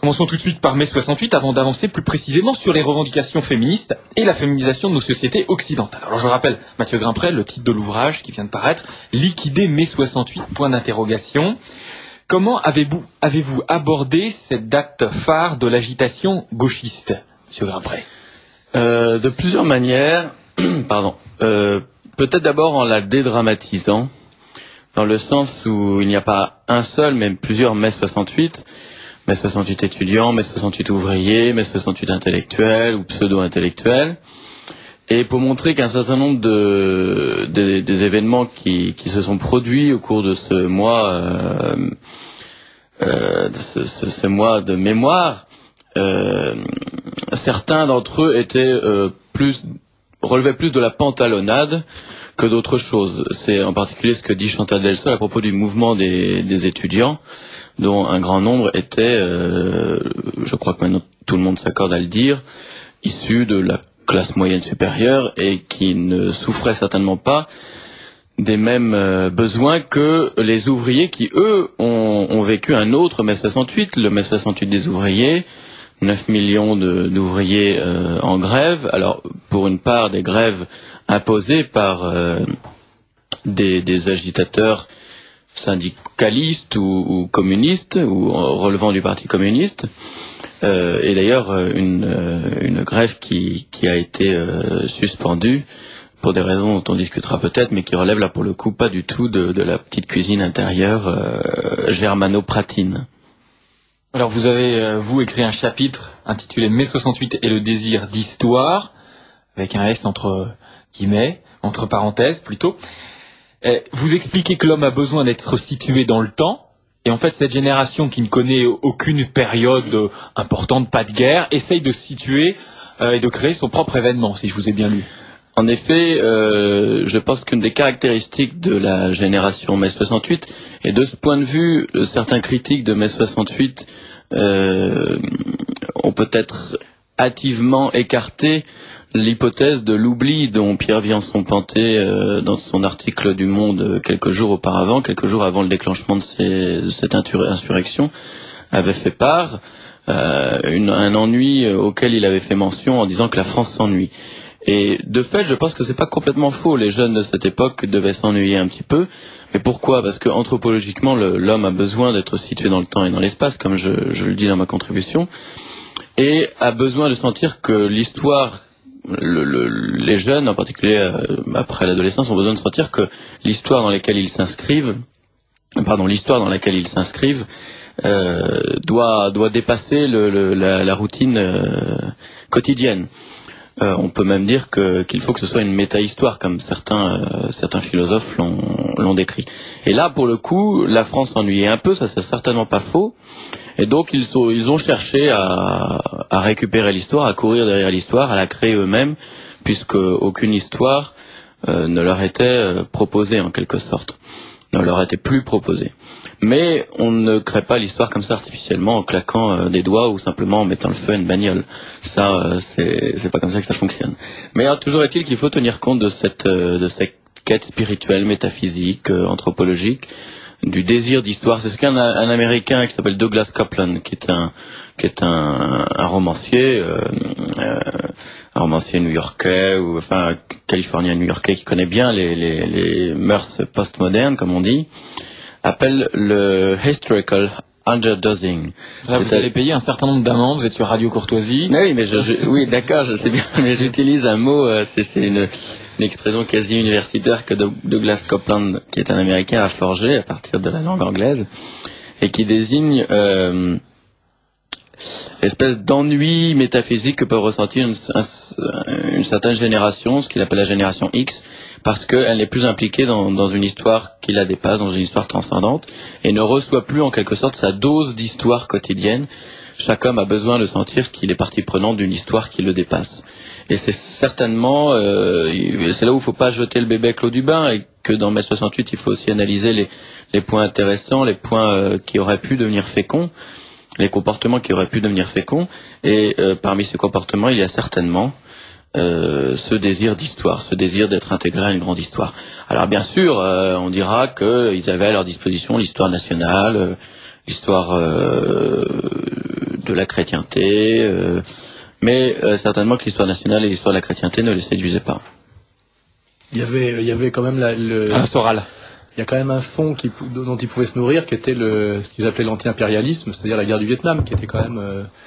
Commençons tout de suite par mai 68 avant d'avancer plus précisément sur les revendications féministes et la féminisation de nos sociétés occidentales. Alors je rappelle, Mathieu Grimprel, le titre de l'ouvrage qui vient de paraître, Liquider mai 68, point d'interrogation. Comment avez-vous abordé cette date phare de l'agitation gauchiste, Monsieur Grimprel? De plusieurs manières. Pardon. Peut-être d'abord en la dédramatisant, dans le sens où il n'y a pas un seul, mais plusieurs mai 68. Mai 68 étudiants, mai 68 ouvriers, mai 68 intellectuels ou pseudo-intellectuels. Et pour montrer qu'un certain nombre des événements qui se sont produits au cours de ce mois, ce mois de mémoire, certains d'entre eux étaient relevaient plus de la pantalonnade que d'autres choses. C'est en particulier ce que dit Chantal Delsol à propos du mouvement des étudiants, dont un grand nombre était, je crois que maintenant tout le monde s'accorde à le dire, issus de la classe moyenne supérieure et qui ne souffraient certainement pas des mêmes besoins que les ouvriers qui, eux, ont vécu un autre mai 68, le mai 68 des ouvriers, 9 millions d'ouvriers en grève. Alors, pour une part, des grèves imposées par des agitateurs syndicalistes ou communistes, ou relevant du Parti communiste. Et d'ailleurs, une grève qui a été suspendue pour des raisons dont on discutera peut-être, mais qui relève là pour le coup pas du tout de la petite cuisine intérieure germano-pratine. Alors vous avez, vous, écrit un chapitre intitulé Mai 68 et le désir d'histoire, avec un S entre guillemets, entre parenthèses plutôt. Vous expliquez que l'homme a besoin d'être situé dans le temps, et en fait cette génération qui ne connaît aucune période importante, pas de guerre, essaye de se situer et de créer son propre événement, si je vous ai bien lu. En effet, je pense qu'une des caractéristiques de la génération mai 68, et de ce point de vue, certains critiques de mai 68 ont peut-être hâtivement écarté l'hypothèse de l'oubli dont Pierre Viançon-Panté, dans son article du Monde quelques jours avant le déclenchement de cette insurrection, avait fait part, un ennui auquel il avait fait mention en disant que la France s'ennuie. Et de fait, je pense que c'est pas complètement faux. Les jeunes de cette époque devaient s'ennuyer un petit peu. Mais pourquoi ? Parce que anthropologiquement, l'homme a besoin d'être situé dans le temps et dans l'espace, comme je le dis dans ma contribution, et a besoin de sentir que l'histoire, les jeunes, en particulier après l'adolescence, ont besoin de sentir que l'histoire dans laquelle ils s'inscrivent doit dépasser la routine quotidienne. On peut même dire qu'il faut que ce soit une méta-histoire, comme certains philosophes l'ont décrit. Et là, pour le coup, la France s'ennuyait un peu, ça c'est certainement pas faux. Et donc ils ont cherché à récupérer l'histoire, à courir derrière l'histoire, à la créer eux-mêmes, puisque aucune histoire ne leur était proposée en quelque sorte, ne leur était plus proposée. Mais on ne crée pas l'histoire comme ça artificiellement en claquant des doigts ou simplement en mettant le feu à une bagnole. Ça, c'est pas comme ça que ça fonctionne. Mais toujours est-il qu'il faut tenir compte de cette quête spirituelle, métaphysique, anthropologique, du désir d'histoire. C'est ce qu'un Américain qui s'appelle Douglas Coupland, qui est un romancier, un romancier new-yorkais ou enfin californien new-yorkais qui connaît bien les mœurs postmodernes, comme on dit, appelle le historical underdosing. Là, vous allez payer un certain nombre d'amendes, vous êtes sur Radio Courtoisie. Oui, mais oui, d'accord, je sais bien, mais j'utilise un mot, c'est une expression quasi universitaire que Douglas Coupland, qui est un Américain, a forgé à partir de la langue anglaise, et qui désigne l'espèce d'ennui métaphysique que peut ressentir une certaine génération, ce qu'il appelle la génération X, parce qu'elle n'est plus impliquée dans une histoire qui la dépasse, dans une histoire transcendante, et ne reçoit plus en quelque sorte sa dose d'histoire quotidienne. Chaque homme a besoin de sentir qu'il est partie prenante d'une histoire qui le dépasse. Et c'est certainement, c'est là où il ne faut pas jeter le bébé avec l'eau du bain, et que dans mai 68, il faut aussi analyser les points intéressants, les points qui auraient pu devenir féconds, les comportements qui auraient pu devenir féconds, et parmi ces comportements, il y a certainement ce désir d'histoire, ce désir d'être intégré à une grande histoire. Alors bien sûr, on dira qu'ils avaient à leur disposition l'histoire nationale, l'histoire de la chrétienté, mais certainement que l'histoire nationale et l'histoire de la chrétienté ne les séduisaient pas. Il y avait quand même Alain Soral. Il y a quand même un fond dont ils pouvaient se nourrir, qui était ce qu'ils appelaient l'anti-impérialisme, c'est-à-dire la guerre du Vietnam, qui était quand même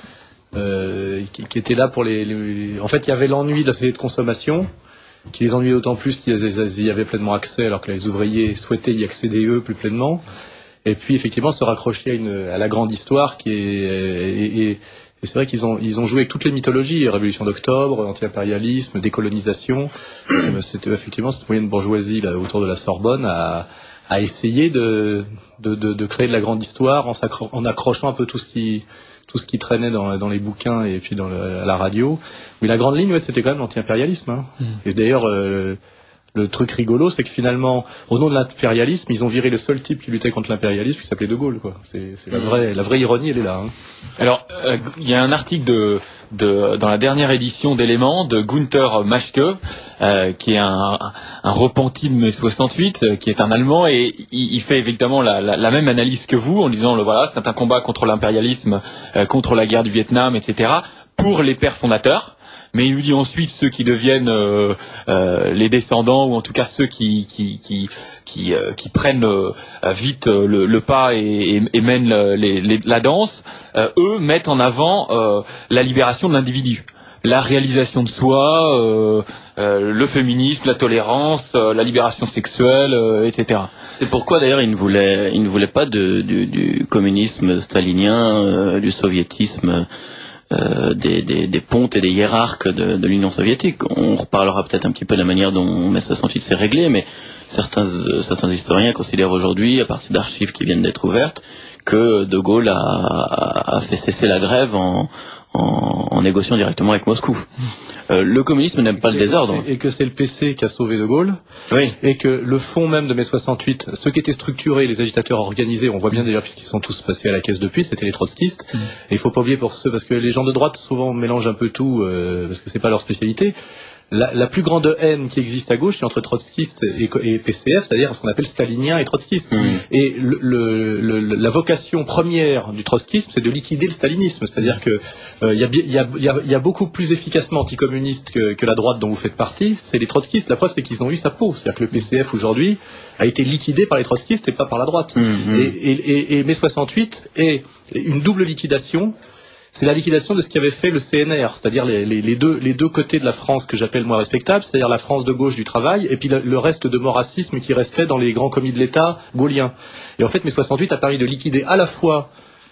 qui était là pour En fait, il y avait l'ennui de la société de consommation, qui les ennuyait d'autant plus qu'ils y avaient pleinement accès, alors que les ouvriers souhaitaient y accéder eux plus pleinement. Et puis, effectivement, se raccrocher à la grande histoire et c'est vrai qu'ils ont joué avec toutes les mythologies, Révolution d'octobre, anti-impérialisme, décolonisation. C'était effectivement cette moyenne bourgeoisie là, autour de la Sorbonne à essayer de créer de la grande histoire en accrochant un peu tout ce qui traînait dans les bouquins et puis à la radio. Mais la grande ligne, ouais, c'était quand même l'anti-impérialisme. Hein. Et d'ailleurs, le truc rigolo, c'est que finalement, au nom de l'impérialisme, ils ont viré le seul type qui luttait contre l'impérialisme, qui s'appelait De Gaulle, quoi. C'est la vraie ironie, elle est là. Hein. Alors, il y a un article dans la dernière édition d'Éléments de Günther Maschke, qui est un repenti de mai 68, qui est un Allemand, et il fait évidemment la même analyse que vous, en disant voilà, c'est un combat contre l'impérialisme, contre la guerre du Vietnam, etc., pour les pères fondateurs. Mais il lui dit ensuite ceux qui deviennent les descendants, ou en tout cas ceux qui prennent vite le pas et mènent la danse, eux mettent en avant la libération de l'individu, la réalisation de soi, le féminisme, la tolérance, la libération sexuelle, etc. C'est pourquoi d'ailleurs il ne voulait pas du communisme stalinien, du soviétisme. Des pontes et des hiérarques de l'Union soviétique. On reparlera peut-être un petit peu de la manière dont mai 68 s'est réglé, mais certains historiens considèrent aujourd'hui, à partir d'archives qui viennent d'être ouvertes, que De Gaulle a fait cesser la grève en négociant directement avec Moscou. Le communisme n'aime pas le désordre. Et que c'est le PC qui a sauvé De Gaulle. Oui. Et que le fond même de mai 68, ceux qui étaient structurés, les agitateurs organisés, on voit bien d'ailleurs puisqu'ils sont tous passés à la caisse depuis, c'était les trotskistes. Et il faut pas oublier parce que les gens de droite souvent mélangent un peu tout, parce que c'est pas leur spécialité. La plus grande haine qui existe à gauche, c'est entre trotskistes et PCF, c'est-à-dire ce qu'on appelle stalinien et trotskiste. Et la vocation première du trotskisme, c'est de liquider le stalinisme. C'est-à-dire que il y a beaucoup plus efficacement anticommuniste que la droite dont vous faites partie, c'est les trotskistes. La preuve, c'est qu'ils ont eu sa peau. C'est-à-dire que le PCF aujourd'hui a été liquidé par les trotskistes et pas par la droite. Et mai 68 est une double liquidation. C'est la liquidation de ce qu'avait fait le CNR, c'est-à-dire les deux côtés de la France que j'appelle moi respectable, c'est-à-dire la France de gauche du travail, et puis le reste de moracisme qui restait dans les grands commis de l'État gaulliens. Et en fait, mai 68 a permis de liquider à la fois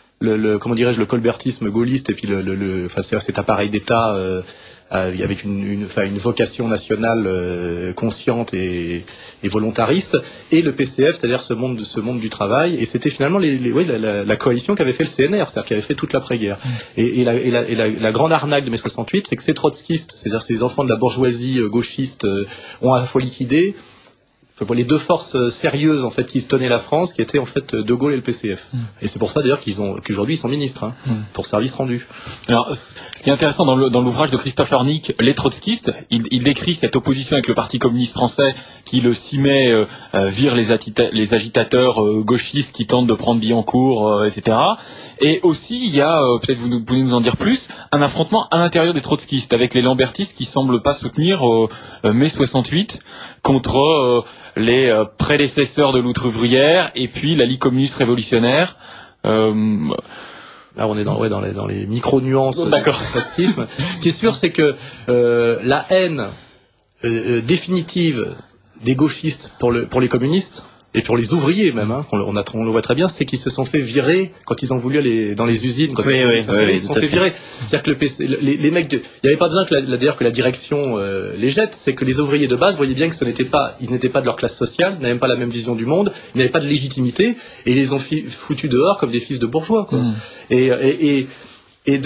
le colbertisme gaulliste et puis cet appareil d'État avec une vocation nationale consciente et volontariste, et le PCF, c'est-à-dire ce monde du travail. Et c'était finalement la coalition qu'avait fait le CNR, c'est-à-dire qui avait fait toute l'après-guerre. Et la grande arnaque de mai 68, c'est que ces trotskistes, c'est-à-dire ces enfants de la bourgeoisie gauchiste, ont à la fois liquidé les deux forces sérieuses en fait qui tenaient la France, qui étaient en fait De Gaulle et le PCF. Et c'est pour ça d'ailleurs qu'aujourd'hui ils sont ministres pour service rendu. Alors, ce qui est intéressant dans l'ouvrage de Christophe Hornig, Les trotskistes, il décrit cette opposition avec le Parti communiste français qui le 6 mai vire les agitateurs gauchistes qui tentent de prendre Billancourt, etc. Et aussi il y a, peut-être vous pouvez nous en dire plus, un affrontement à l'intérieur des trotskistes avec les lambertistes qui semblent pas soutenir mai 68 contre les prédécesseurs de l'outre ouvrière et puis la Ligue communiste révolutionnaire. Là, on est dans les micro-nuances du trotskisme. Ce qui est sûr, c'est que la haine définitive des gauchistes pour les communistes, et pour les ouvriers même, on le voit très bien, c'est qu'ils se sont fait virer quand ils ont voulu aller dans les usines, quand ils se sont fait virer. C'est-à-dire que les mecs, il n'y avait pas besoin que la direction les jette, c'est que les ouvriers de base voyaient bien que ils n'étaient pas de leur classe sociale, ils n'avaient pas la même vision du monde, ils n'avaient pas de légitimité, et ils les ont foutus dehors comme des fils de bourgeois, quoi. Et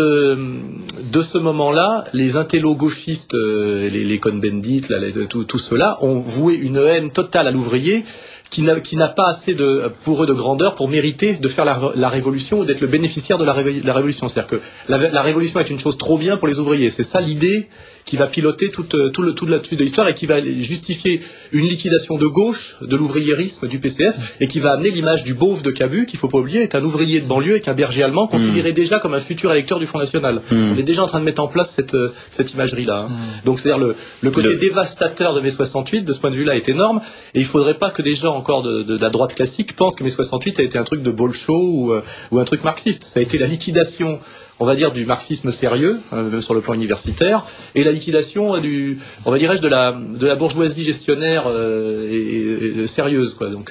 de ce moment-là, les intellos gauchistes, les Cohn-Bendit, tout cela, ont voué une haine totale à l'ouvrier qui n'a pas assez pour eux de grandeur pour mériter de faire la révolution ou d'être le bénéficiaire de la révolution. C'est-à-dire que la révolution est une chose trop bien pour les ouvriers. C'est ça l'idée qui va piloter toute la suite de l'histoire et qui va justifier une liquidation de gauche de l'ouvriérisme du PCF et qui va amener l'image du beauf de Cabu, qu'il faut pas oublier, est un ouvrier de banlieue avec un berger allemand considéré déjà comme un futur électeur du Front National. On est déjà en train de mettre en place cette imagerie-là. Donc c'est-à-dire le côté dévastateur de mai 68, de ce point de vue-là, est énorme et il faudrait pas que des gens encore de la droite classique pensent que mai 68 a été un truc de Bolscho ou un truc marxiste. Ça a été la liquidation, on va dire, du marxisme sérieux sur le plan universitaire et la liquidation on va dirais-je, de la bourgeoisie gestionnaire et sérieuse, quoi. Donc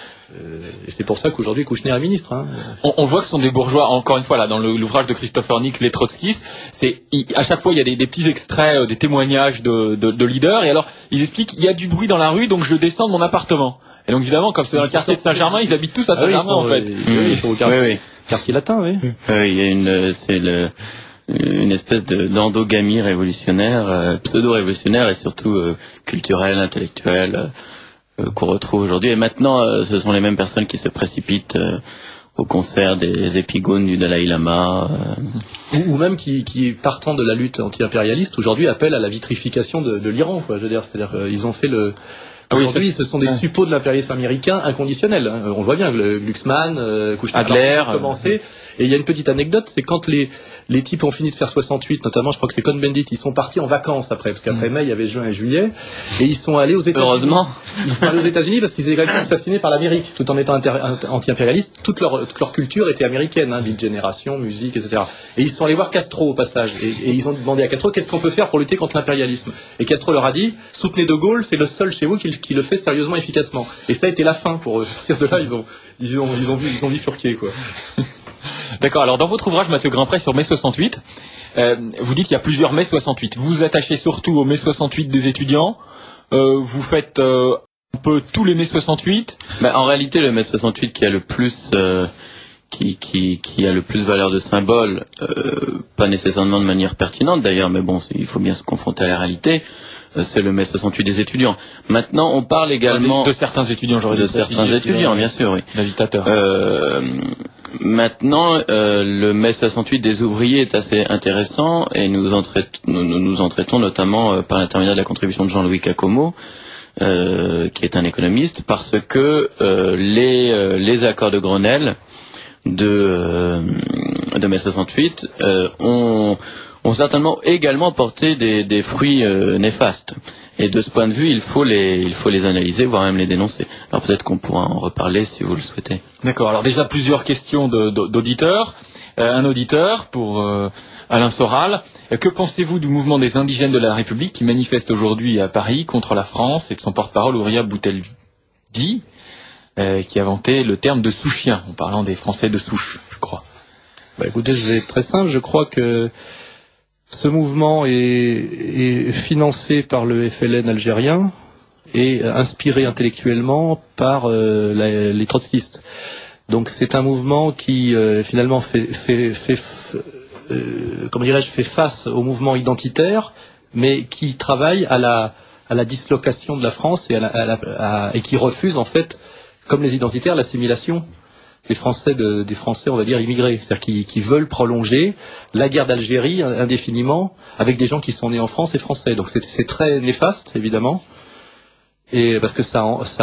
et c'est pour ça qu'aujourd'hui Kouchner est ministre. Hein. On voit que ce sont des bourgeois, encore une fois, là, dans l'ouvrage de Christopher Nick, Les Trotskistes. À chaque fois, il y a des petits extraits, des témoignages de leaders. Et alors, ils expliquent, il y a du bruit dans la rue, donc je descends de mon appartement. Et donc, évidemment, comme c'est dans le quartier de Saint-Germain, ils habitent tous à Saint-Germain, en fait. Ils sont au quartier latin, oui. Il y a une espèce d'endogamie révolutionnaire, pseudo-révolutionnaire et surtout culturelle, intellectuelle, qu'on retrouve aujourd'hui. Et maintenant, ce sont les mêmes personnes qui se précipitent au concert des épigones du Dalai Lama. Ou même qui, partant de la lutte anti-impérialiste, aujourd'hui appellent à la vitrification de l'Iran, quoi. Je veux dire, c'est-à-dire qu'ils ont fait aujourd'hui, ce sont des suppôts de l'impérialisme américain inconditionnel. On le voit bien, Glucksmann, Kouchner, Adler, commencé. Et il y a une petite anecdote, c'est quand les types ont fini de faire 68, notamment, je crois que c'est Cohn-Bendit, ils sont partis en vacances après, parce qu'après mai, il y avait juin et juillet, et ils sont allés aux États-Unis. Heureusement. Ils sont allés aux États-Unis parce qu'ils étaient quand même tous fascinés par l'Amérique, tout en étant anti-impérialistes. Toute leur culture était américaine, vie de génération, musique, etc. Et ils sont allés voir Castro au passage, et ils ont demandé à Castro qu'est-ce qu'on peut faire pour lutter contre l'impérialisme. Et Castro leur a dit, soutenez De Gaulle, c'est le seul chez vous qui le fait sérieusement, efficacement. Et ça a été la fin pour eux. À partir de là, ils ont bifurqué, quoi. D'accord. Alors, dans votre ouvrage, Mathieu Grimprey, sur mai 68, vous dites qu'il y a plusieurs mai 68. Vous vous attachez surtout au mai 68 des étudiants. Vous faites un peu tous les mai 68. En réalité, le mai 68 qui a le plus qui a le plus valeur de symbole, pas nécessairement de manière pertinente d'ailleurs, mais bon, il faut bien se confronter à la réalité. C'est le mai 68 des étudiants. Maintenant, on parle également de certains étudiants, j'aurais dit. De certains étudiants, bien sûr, oui. L'agitateur. Maintenant, le mai 68 des ouvriers est assez intéressant et nous en traitons notamment par l'intermédiaire de la contribution de Jean-Louis Cacomo, qui est un économiste, parce que les accords de Grenelle de mai 68 ont certainement également porté des fruits néfastes. Et de ce point de vue, il faut les analyser, voire même les dénoncer. Alors peut-être qu'on pourra en reparler si vous le souhaitez. D'accord. Alors déjà plusieurs questions d'auditeurs. Un auditeur pour Alain Soral. Que pensez-vous du mouvement des indigènes de la République qui manifeste aujourd'hui à Paris contre la France et de son porte-parole Ouria Bouteldi, qui a inventé le terme de sous-chien en parlant des Français de souche, je crois. Écoutez, c'est très simple. Je crois que ce mouvement est financé par le FLN algérien et inspiré intellectuellement par les trotskistes. Donc c'est un mouvement qui finalement fait face au mouvement identitaire, mais qui travaille à la dislocation de la France et qui refuse en fait, comme les identitaires, l'assimilation des Français, on va dire, immigrés. C'est-à-dire qui veulent prolonger la guerre d'Algérie indéfiniment avec des gens qui sont nés en France et français. Donc c'est très néfaste, évidemment. Et parce que ça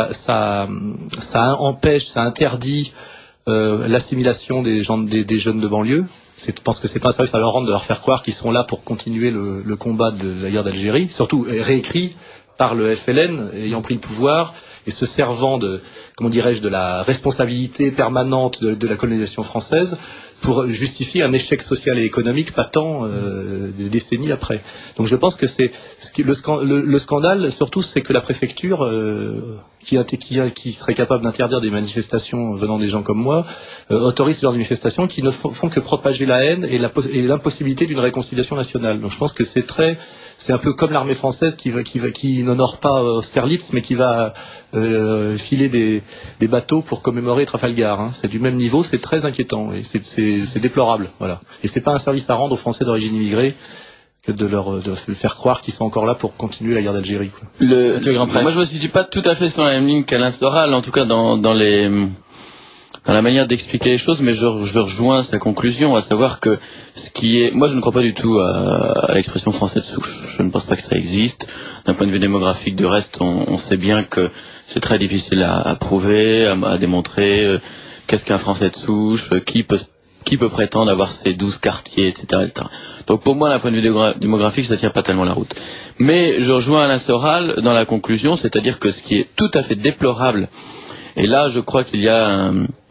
empêche, ça interdit l'assimilation des jeunes de banlieue. Je pense que c'est pas un service à leur rendre de leur faire croire qu'ils sont là pour continuer le combat de la guerre d'Algérie. Surtout réécrit par le FLN ayant pris le pouvoir et se servant de la responsabilité permanente de la colonisation française pour justifier un échec social et économique patent des décennies après. Donc je pense que le scandale surtout, c'est que la préfecture qui serait capable d'interdire des manifestations venant des gens comme moi autorise ce genre de manifestations qui ne font que propager la haine et l'impossibilité d'une réconciliation nationale. Donc je pense que c'est un peu comme l'armée française qui n'honore pas Austerlitz, mais qui va filer des bateaux pour commémorer Trafalgar. Hein. C'est du même niveau, c'est très inquiétant et c'est déplorable. Voilà. Et c'est pas un service à rendre aux Français d'origine immigrée que de faire croire qu'ils sont encore là pour continuer la guerre d'Algérie, quoi. Moi, je me situe pas tout à fait sur la même ligne qu'Alain Soral, en tout cas dans la manière d'expliquer les choses, mais je rejoins sa conclusion, à savoir que moi je ne crois pas du tout à l'expression français de souche. Je ne pense pas que ça existe. D'un point de vue démographique, du reste, on sait bien que c'est très difficile à prouver, à démontrer. Qu'est-ce qu'un français de souche, qui peut prétendre avoir ces 12 quartiers, etc., etc. Donc pour moi, d'un point de vue démographique, ça tient pas tellement la route. Mais je rejoins Alain Soral dans la conclusion, c'est-à-dire que ce qui est tout à fait déplorable, et là je crois qu'il y a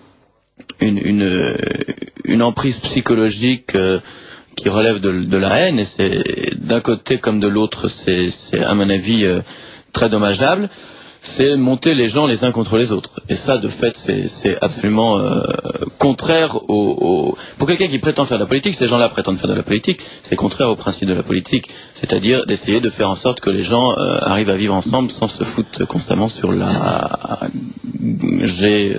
une emprise psychologique qui relève de la haine, et c'est d'un côté comme de l'autre, c'est à mon avis très dommageable, c'est monter les gens les uns contre les autres. Et ça, de fait, c'est absolument contraire pour quelqu'un qui prétend faire de la politique, ces gens-là prétendent faire de la politique, c'est contraire au principe de la politique, c'est-à-dire d'essayer de faire en sorte que les gens arrivent à vivre ensemble sans se foutre constamment sur la G...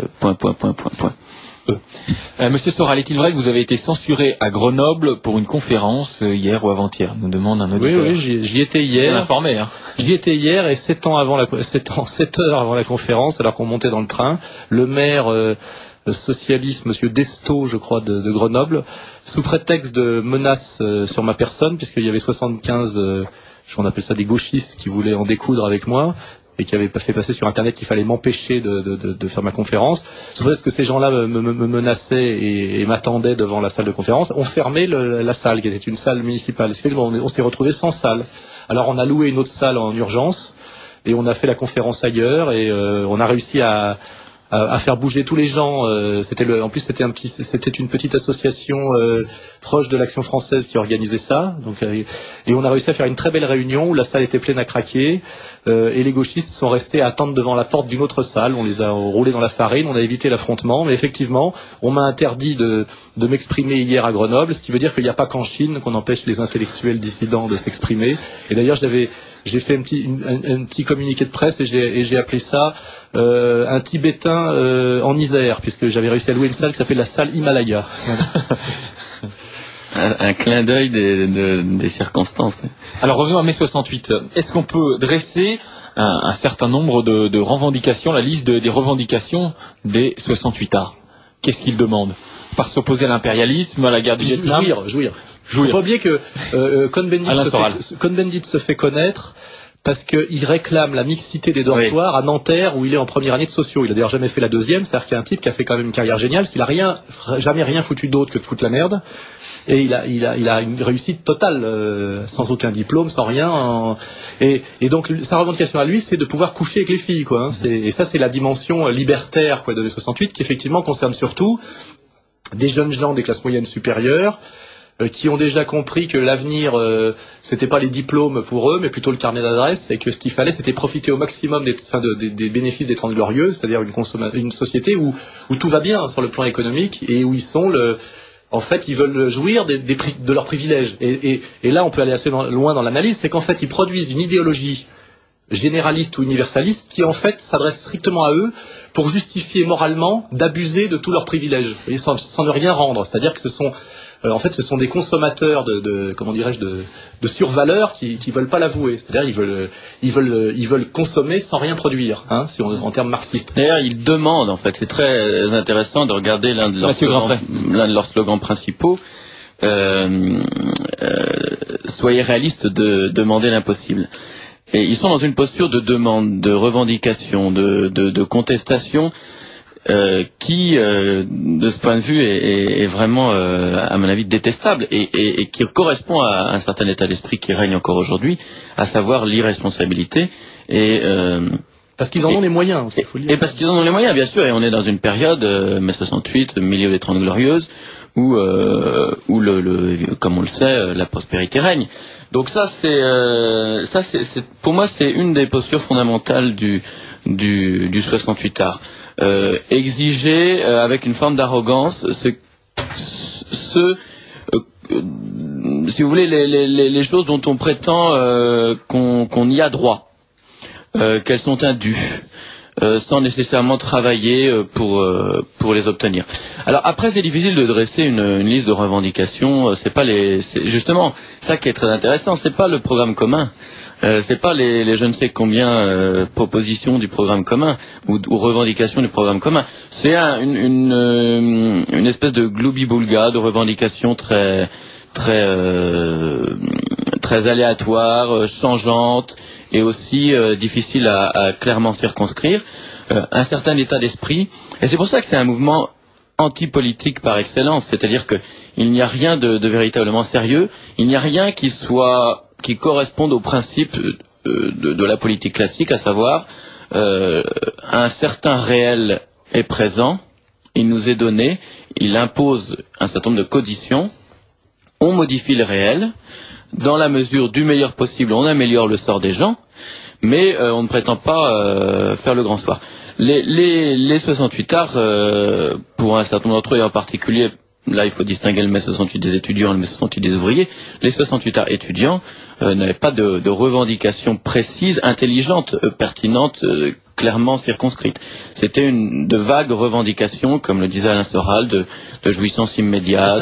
Monsieur Soral, est-il vrai que vous avez été censuré à Grenoble pour une conférence hier ou avant-hier, nous demande un auditeur. Oui, j'y étais hier. Informé, hein. J'y étais hier et 7 heures avant la conférence, alors qu'on montait dans le train, le maire socialiste, monsieur Desto, je crois, de Grenoble, sous prétexte de menaces sur ma personne, puisqu'il y avait 75, on appelle ça des gauchistes qui voulaient en découdre avec moi, et qui avait fait passer sur Internet qu'il fallait m'empêcher de faire ma conférence. Sous prétexte que ces gens-là me menaçaient et m'attendaient devant la salle de conférence, ont fermé la salle, qui était une salle municipale. Ce qui fait qu'on s'est retrouvé sans salle. Alors on a loué une autre salle en urgence, et on a fait la conférence ailleurs, et on a réussi à faire bouger tous les gens. En plus c'était une petite association proche de l'Action française qui organisait ça. Donc et on a réussi à faire une très belle réunion où la salle était pleine à craquer, et les gauchistes sont restés à attendre devant la porte d'une autre salle. On les a roulés dans la farine, on a évité l'affrontement, mais effectivement on m'a interdit de m'exprimer hier à Grenoble, ce qui veut dire qu'il n'y a pas qu'en Chine qu'on empêche les intellectuels dissidents de s'exprimer. Et d'ailleurs j'ai fait un petit communiqué de presse, et j'ai appelé ça un Tibétain en Isère, puisque j'avais réussi à louer une salle qui s'appelle la salle Himalaya. un clin d'œil des circonstances. Alors revenons à mai 68. Est-ce qu'on peut dresser un certain nombre de revendications, la liste des revendications des 68ards? Qu'est-ce qu'ils demandent? Par s'opposer à l'impérialisme, à la guerre du Vietnam? Jouir. Faut pas oublier que Cohn-Bendit se fait connaître parce qu'il réclame la mixité des dortoirs à Nanterre, où il est en première année de sociaux. Il a d'ailleurs jamais fait la deuxième, c'est-à-dire qu'il y a un type qui a fait quand même une carrière géniale, parce qu'il a jamais rien foutu d'autre que de foutre la merde. Et il a une réussite totale, sans aucun diplôme, sans rien. Et donc sa revendication à lui, c'est de pouvoir coucher avec les filles, quoi. Hein. Et ça, c'est la dimension libertaire, quoi, de mai 68, qui effectivement concerne surtout des jeunes gens des classes moyennes supérieures, qui ont déjà compris que l'avenir, c'était pas les diplômes pour eux, mais plutôt le carnet d'adresses, et que ce qu'il fallait, c'était profiter au maximum des bénéfices des 30 Glorieuses, c'est-à-dire une société où tout va bien sur le plan économique, et où en fait, ils veulent jouir de leurs privilèges. Et là, on peut aller assez loin dans l'analyse, c'est qu'en fait, ils produisent une idéologie généraliste ou universaliste qui en fait s'adresse strictement à eux pour justifier moralement d'abuser de tous leurs privilèges et sans ne rien rendre. C'est-à-dire que ce sont des consommateurs de survaleur qui veulent pas l'avouer. C'est-à-dire ils veulent consommer sans rien produire, hein, en termes marxistes. D'ailleurs, ils demandent, en fait, c'est très intéressant de regarder l'un de leurs slogans principaux. Soyez réalistes, de demander l'impossible. Et ils sont dans une posture de demande, de revendication, de contestation, qui, de ce point de vue, est vraiment, à mon avis, détestable, et qui correspond à un certain état d'esprit qui règne encore aujourd'hui, à savoir l'irresponsabilité parce qu'ils en ont les moyens, il faut le dire. Et parce qu'ils en ont les moyens, bien sûr, et on est dans une période, mai 68, milieu des 30 Glorieuses, où comme on le sait, la prospérité règne. Donc ça, pour moi, c'est une des postures fondamentales du 68ard. Exiger avec une forme d'arrogance si vous voulez, les choses dont on prétend qu'on y a droit, qu'elles sont indues, sans nécessairement travailler pour les obtenir. Alors après, c'est difficile de dresser une liste de revendications. C'est justement ça qui est très intéressant. C'est pas le programme commun. C'est pas les je ne sais combien propositions du programme commun ou revendications du programme commun. C'est une espèce de gloubi-boulga de revendications très aléatoires, changeantes et aussi difficiles à clairement circonscrire. Un certain état d'esprit. Et c'est pour ça que c'est un mouvement anti-politique par excellence. C'est-à-dire que il n'y a rien de véritablement sérieux. Il n'y a rien qui corresponde au principe de la politique classique, à savoir un certain réel est présent, il nous est donné, il impose un certain nombre de conditions, on modifie le réel, dans la mesure du meilleur possible, on améliore le sort des gens, mais on ne prétend pas faire le grand soir. Les 68 arts, pour un certain nombre d'entre eux, et en particulier, là, il faut distinguer le mai 68 des étudiants et le mai 68 des ouvriers. Les 68 arts étudiants n'avaient pas de revendications précises, intelligentes, pertinentes, clairement circonscrites. C'était de vagues revendications, comme le disait Alain Soral, de jouissance immédiate.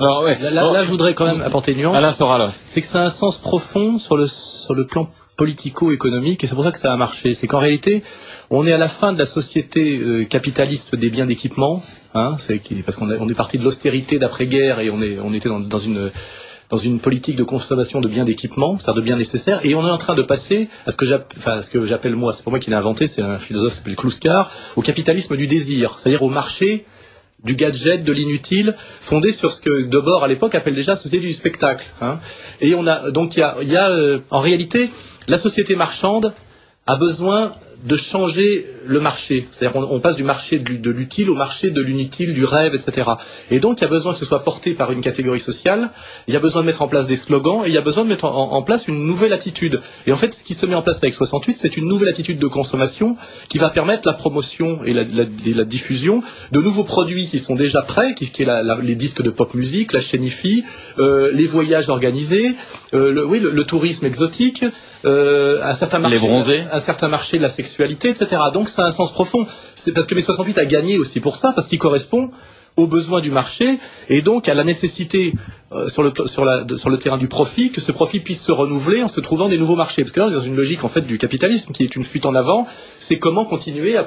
Là, je voudrais quand même apporter une nuance. Alain Soral. C'est que ça a un sens profond sur le plan politico-économique, et c'est pour ça que ça a marché. C'est qu'en réalité, on est à la fin de la société capitaliste des biens d'équipement, parce qu'on est parti de l'austérité d'après-guerre et on était dans une politique de consommation de biens d'équipement, c'est-à-dire de biens nécessaires, et on est en train de passer à ce que j'appelle moi, c'est pas moi qui l'ai inventé, c'est un philosophe qui s'appelle Kluskar, au capitalisme du désir, c'est-à-dire au marché du gadget, de l'inutile, fondé sur ce que Debord à l'époque appelle déjà la société du spectacle. Et on a donc il y a en réalité la société marchande a besoin de changer le marché. C'est-à-dire on passe du marché de l'utile au marché de l'inutile, du rêve, etc. Et donc il y a besoin que ce soit porté par une catégorie sociale, il y a besoin de mettre en place des slogans, et il y a besoin de mettre en place une nouvelle attitude. Et en fait, ce qui se met en place avec 68, c'est une nouvelle attitude de consommation qui va permettre la promotion et la diffusion de nouveaux produits qui sont déjà prêts, qui est les disques de pop musique, la chaîne IFI, les voyages organisés, le tourisme exotique, un certain marché de la sexualité, etc. Donc ça a un sens profond. C'est parce que mai 68 a gagné aussi pour ça, parce qu'il correspond aux besoins du marché et donc à la nécessité sur le terrain du profit, que ce profit puisse se renouveler en se trouvant des nouveaux marchés. Parce que là, on est dans une logique en fait du capitalisme qui est une fuite en avant. C'est comment continuer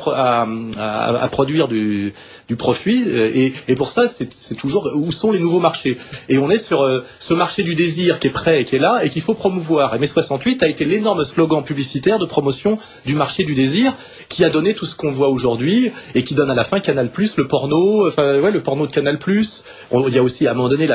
à produire du profit. Et pour ça, c'est toujours où sont les nouveaux marchés. Et on est sur ce marché du désir qui est prêt et qui est là et qu'il faut promouvoir. Et mai 68 a été l'énorme slogan publicitaire de promotion du marché du désir qui a donné tout ce qu'on voit aujourd'hui et qui donne à la fin Canal+, le porno, le porno de Canal+. Il y a aussi à un moment donné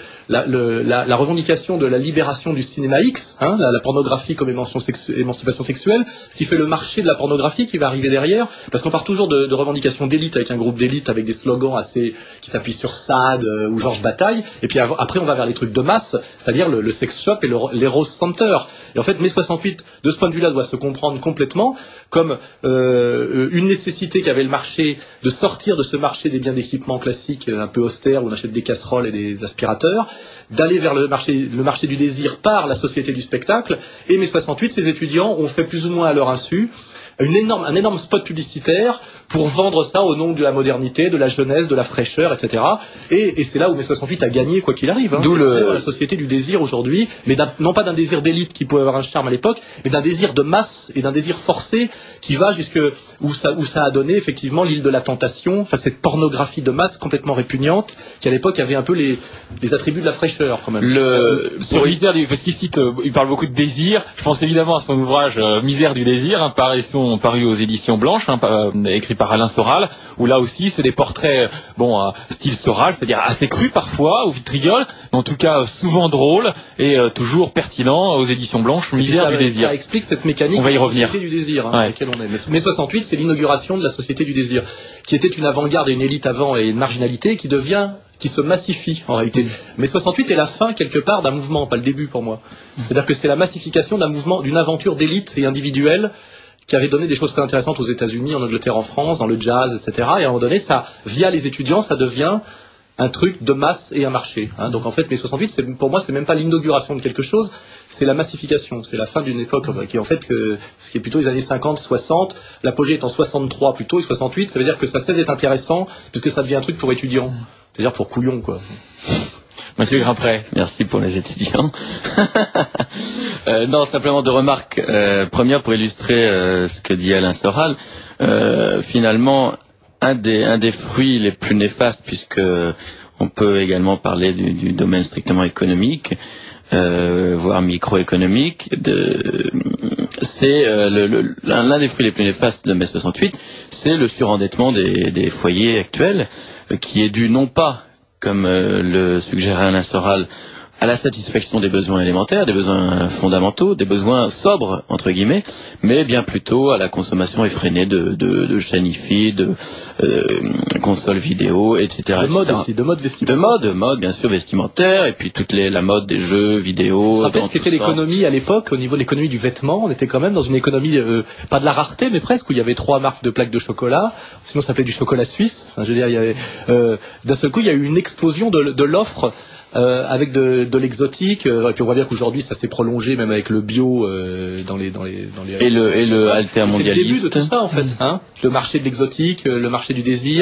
la revendication de la libération du cinéma X, la pornographie comme émancipation sexuelle, ce qui fait le marché de la pornographie qui va arriver derrière, parce qu'on part toujours de revendications d'élite avec un groupe d'élite avec des slogans qui s'appuient sur Sade ou Georges Bataille, et puis après on va vers les trucs de masse, c'est-à-dire le sex shop et les Rose Center. Et en fait, mai 68, de ce point de vue-là, doit se comprendre complètement comme une nécessité qu'avait le marché de sortir de ce marché des biens d'équipement classiques un peu austère où on achète des casseroles et des aspirateurs, d'aller vers le marché du désir par la société du spectacle. Et mai 68, ces étudiants ont fait plus ou moins à leur insu un énorme spot publicitaire pour vendre ça au nom de la modernité, de la jeunesse, de la fraîcheur, etc. Et c'est là où mai 68 a gagné quoi qu'il arrive. D'où la société du désir aujourd'hui, mais non pas d'un désir d'élite qui pouvait avoir un charme à l'époque, mais d'un désir de masse et d'un désir forcé qui va jusque où ça a donné effectivement l'île de la tentation, cette pornographie de masse complètement répugnante qui à l'époque avait un peu les attributs de la fraîcheur quand même. Sur Misère parce qu'il cite, il parle beaucoup de désir. Je pense évidemment à son ouvrage Misère du désir, paru aux éditions Blanches, écrit par Alain Soral, où là aussi c'est des portraits style Soral, c'est-à-dire assez crus parfois, ou vitriol, mais en tout cas souvent drôles et toujours pertinents aux éditions Blanches. Misère du désir. Ça explique cette mécanique de la société du désir dans laquelle on est. Mai 68, c'est l'inauguration de la société du désir, qui était une avant-garde et une élite avant et une marginalité qui se massifie en réalité. Mais 68 est la fin quelque part d'un mouvement, pas le début pour moi. C'est-à-dire que c'est la massification d'un mouvement, d'une aventure d'élite et individuelle qui avait donné des choses très intéressantes aux États-Unis, en Angleterre, en France, dans le jazz, etc. Et à un moment donné, via les étudiants, ça devient un truc de masse et un marché. Hein. Donc en fait, mai 68, pour moi, c'est même pas l'inauguration de quelque chose, c'est la massification, c'est la fin d'une époque qui est en fait ce qui est plutôt les années 50, 60. L'apogée est en 63 plutôt, et 68, ça veut dire que ça cesse d'être intéressant puisque ça devient un truc pour étudiants, c'est-à-dire pour couillons quoi. Monsieur Grimpré, merci pour les étudiants. Non, simplement deux remarques. Première, pour illustrer ce que dit Alain Soral, finalement, un des fruits les plus néfastes, puisque on peut également parler du domaine strictement économique, voire microéconomique, c'est l'un des fruits les plus néfastes de mai 68, c'est le surendettement des foyers actuels, qui est dû non pas, comme le suggérait Alain Soral, à la satisfaction des besoins élémentaires, des besoins fondamentaux, des besoins sobres, entre guillemets, mais bien plutôt à la consommation effrénée de chaînes hi-fi, de consoles vidéo, etc. De mode aussi, de mode vestimentaire. De mode, bien sûr, vestimentaire, et puis la mode des jeux vidéo. Tu te rappelles ce qu'était l'économie à l'époque, au niveau de l'économie du vêtement? On était quand même dans une économie, pas de la rareté, mais presque, où il y avait 3 marques de plaques de chocolat, sinon ça s'appelait du chocolat suisse. Enfin, je veux dire, il y avait, d'un seul coup, il y a eu une explosion de l'offre, avec de l'exotique, et puis on voit bien qu'aujourd'hui ça s'est prolongé même avec le bio dans les et le altermondialiste. C'est le début de tout ça en fait, hein. Le marché de l'exotique, le marché du désir,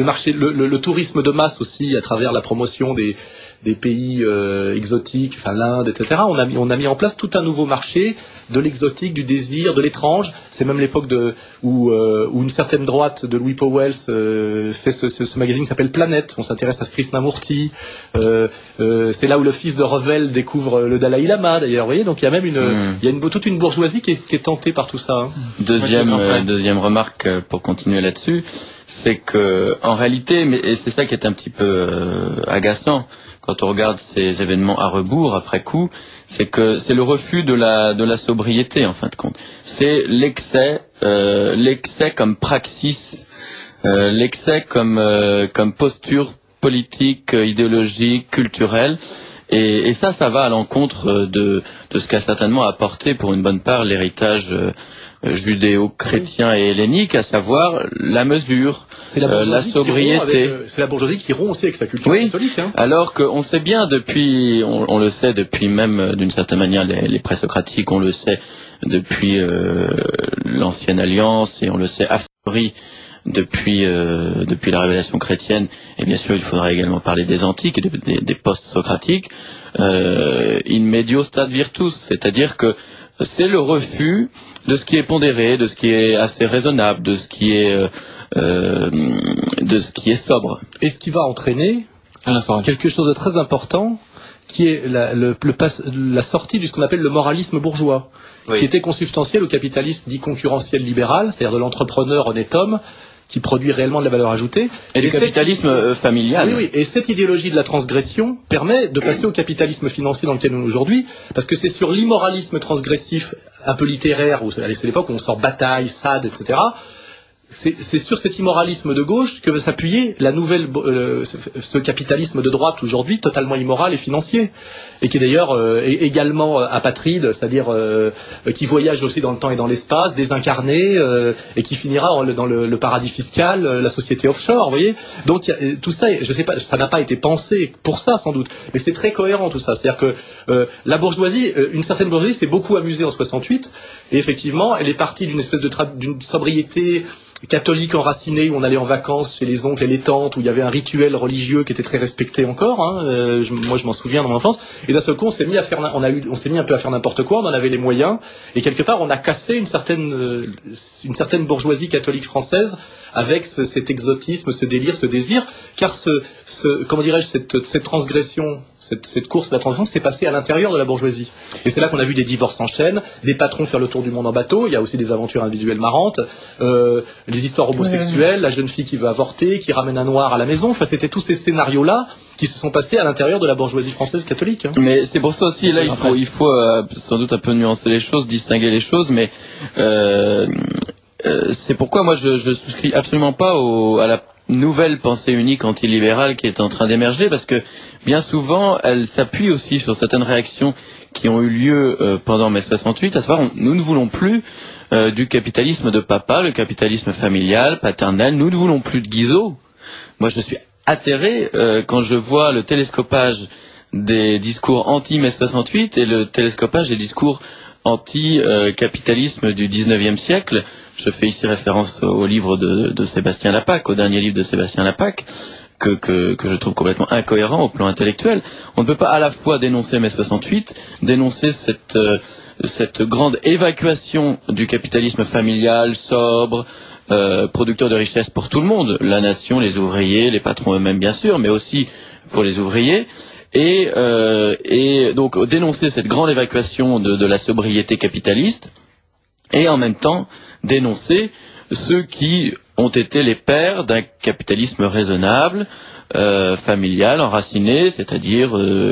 le tourisme de masse aussi à travers la promotion des pays exotiques, enfin l'Inde, etc. On a mis en place tout un nouveau marché de l'exotique, du désir, de l'étrange. C'est même l'époque où une certaine droite de Louis Powell fait ce magazine qui s'appelle Planète. On s'intéresse à ce Krishnamurti. C'est là où le fils de Revel découvre le Dalai Lama d'ailleurs. Vous voyez, donc il y a même toute une bourgeoisie qui est tentée par tout ça. Hein. Deuxième remarque pour continuer là-dessus, c'est que en réalité, et c'est ça qui est un petit peu agaçant quand on regarde ces événements à rebours après coup, c'est que c'est le refus de la sobriété en fin de compte. C'est l'excès comme praxis, l'excès comme posture politique, idéologique, culturelle. Et ça va à l'encontre de ce qu'a certainement apporté pour une bonne part l'héritage judéo-chrétien et hellénique, à savoir la mesure, la sobriété. C'est la bourgeoisie qui rompt aussi avec sa culture catholique. Hein. Alors qu'on sait bien depuis, on le sait depuis même d'une certaine manière les présocratiques, on le sait depuis l'ancienne alliance, et on le sait a fortiori depuis la révélation chrétienne, et bien sûr il faudra également parler des antiques et des post-socratiques, in medio stat virtus, c'est-à-dire que c'est le refus de ce qui est pondéré, de ce qui est assez raisonnable, de ce qui est sobre. Et ce qui va entraîner quelque chose de très important, qui est la sortie de ce qu'on appelle le moralisme bourgeois, qui était consubstantiel au capitalisme dit concurrentiel libéral, c'est-à-dire de l'entrepreneur honnête homme, qui produit réellement de la valeur ajoutée. Et le capitalisme familial. Oui. Et cette idéologie de la transgression permet de passer au capitalisme financier dans lequel on est aujourd'hui, parce que c'est sur l'immoralisme transgressif, un peu littéraire, c'est l'époque où on sort Bataille, Sade, etc., c'est sur cet immoralisme de gauche que va s'appuyer ce capitalisme de droite aujourd'hui totalement immoral et financier, et qui est d'ailleurs également apatride, c'est-à-dire qui voyage aussi dans le temps et dans l'espace, désincarné, et qui finira dans le paradis fiscal, la société offshore, vous voyez. Donc tout ça, je sais pas, ça n'a pas été pensé pour ça sans doute, mais c'est très cohérent tout ça. C'est-à-dire que la bourgeoisie, une certaine bourgeoisie, s'est beaucoup amusée en 68, et effectivement, elle est partie d'une espèce d'une sobriété catholique enracinée, où on allait en vacances chez les oncles et les tantes, où il y avait un rituel religieux qui était très respecté encore. Hein. Moi, je m'en souviens dans mon enfance. Et d'un seul coup, on s'est mis un peu à faire n'importe quoi. On en avait les moyens. Et quelque part, on a cassé une certaine bourgeoisie catholique française avec cet exotisme, ce délire, ce désir. Car comment dirais-je, cette transgression, cette course à la transgression s'est passée à l'intérieur de la bourgeoisie. Et c'est là qu'on a vu des divorces en chaîne, des patrons faire le tour du monde en bateau. Il y a aussi des aventures individuelles marrantes. Les histoires homosexuelles, la jeune fille qui veut avorter, qui ramène un noir à la maison. Enfin, c'était tous ces scénarios-là qui se sont passés à l'intérieur de la bourgeoisie française catholique. Hein. Mais c'est pour ça aussi, là, il faut sans doute un peu nuancer les choses, distinguer les choses, mais c'est pourquoi moi je souscris absolument pas à la nouvelle pensée unique antilibérale qui est en train d'émerger, parce que bien souvent elle s'appuie aussi sur certaines réactions qui ont eu lieu pendant mai 68, à savoir nous ne voulons plus du capitalisme de papa, le capitalisme familial, paternel, nous ne voulons plus de Guizot. Moi je suis atterré quand je vois le télescopage des discours anti-mai 68 et le télescopage des discours anti-capitalisme du 19e siècle. Je fais ici référence au livre de Sébastien Lapac, au dernier livre de Sébastien Lapac, que je trouve complètement incohérent au plan intellectuel. On ne peut pas à la fois dénoncer mai 68, dénoncer cette grande évacuation du capitalisme familial, sobre, producteur de richesse pour tout le monde, la nation, les ouvriers, les patrons eux-mêmes bien sûr, mais aussi pour les ouvriers, et donc dénoncer cette grande évacuation de la sobriété capitaliste, et en même temps dénoncer ceux qui ont été les pères d'un capitalisme raisonnable, familial, enraciné, c'est-à-dire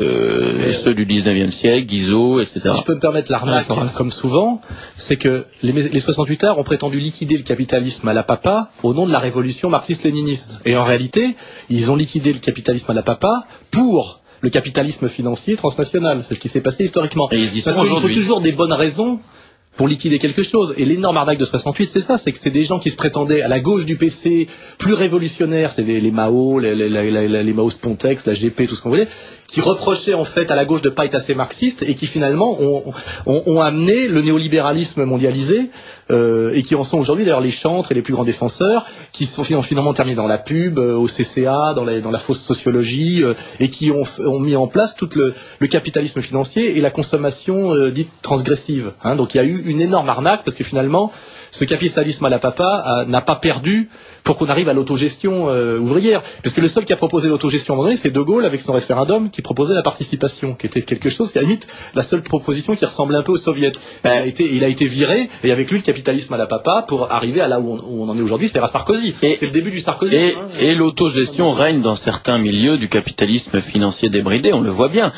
ceux du 19e siècle, Guizot, etc. Si je peux me permettre l'arnaque, comme souvent, c'est que les 68 arts ont prétendu liquider le capitalisme à la papa au nom de la révolution marxiste-léniniste. Et en réalité, ils ont liquidé le capitalisme à la papa pour le capitalisme financier transnational. C'est ce qui s'est passé historiquement. Et ils y sont Parce qu'il aujourd'hui. faut toujours des bonnes raisons pour liquider quelque chose. Et l'énorme arnaque de 68, c'est ça, c'est que c'est des gens qui se prétendaient à la gauche du PC, plus révolutionnaires, c'est les Mao, les Mao Spontex, la GP, tout ce qu'on voulait, qui reprochaient en fait à la gauche de pas être assez marxiste et qui finalement ont amené le néolibéralisme mondialisé et qui en sont aujourd'hui d'ailleurs les chantres et les plus grands défenseurs, qui sont finalement terminés dans la pub, au CCA, dans la fausse sociologie, et qui ont mis en place tout le capitalisme financier et la consommation dite transgressive. Hein. Donc il y a eu une énorme arnaque parce que finalement ce capitalisme à la papa n'a pas perdu pour qu'on arrive à l'autogestion ouvrière. Parce que le seul qui a proposé l'autogestion à un moment donné, c'est De Gaulle avec son référendum qui proposait la participation, qui était quelque chose qui à la limite la seule proposition qui ressemblait un peu aux soviets. Il a été viré et avec lui le capitalisme à la papa pour arriver à là où on en est aujourd'hui, c'est-à-dire à Sarkozy. C'est le début du Sarkozy. Et l'autogestion règne dans certains milieux du capitalisme financier débridé, on le voit bien.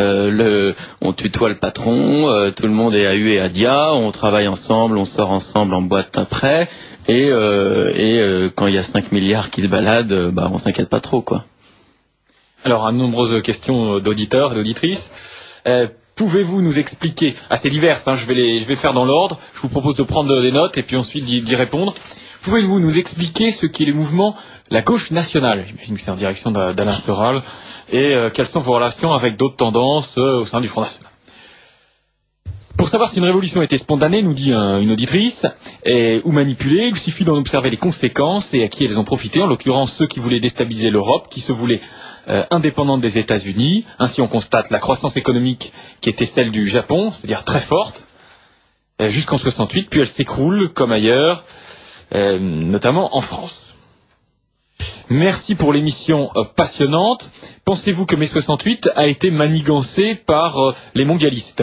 On tutoie le patron, tout le monde est à U et à Dia, on travaille ensemble, on sort ensemble en boîte après, et quand il y a 5 milliards qui se baladent, on s'inquiète pas trop, quoi. Alors, à nombreuses questions d'auditeurs et d'auditrices. Pouvez-vous nous expliquer, assez diverses, je vais faire dans l'ordre, je vous propose de prendre des notes et puis ensuite d'y répondre. Pouvez-vous nous expliquer ce qu'est le mouvement la gauche nationale? J'imagine que c'est en direction d'Alain Soral. Et quelles sont vos relations avec d'autres tendances au sein du Front National? Pour savoir si une révolution était spontanée, nous dit une auditrice, ou manipulée, il suffit d'en observer les conséquences et à qui elles ont profité, en l'occurrence ceux qui voulaient déstabiliser l'Europe, qui se voulaient indépendante des États-Unis. Ainsi on constate la croissance économique qui était celle du Japon, c'est-à-dire très forte, jusqu'en 68, puis elle s'écroule comme ailleurs, notamment en France. Merci pour l'émission passionnante. Pensez-vous que mai 68 a été manigancé par les mondialistes?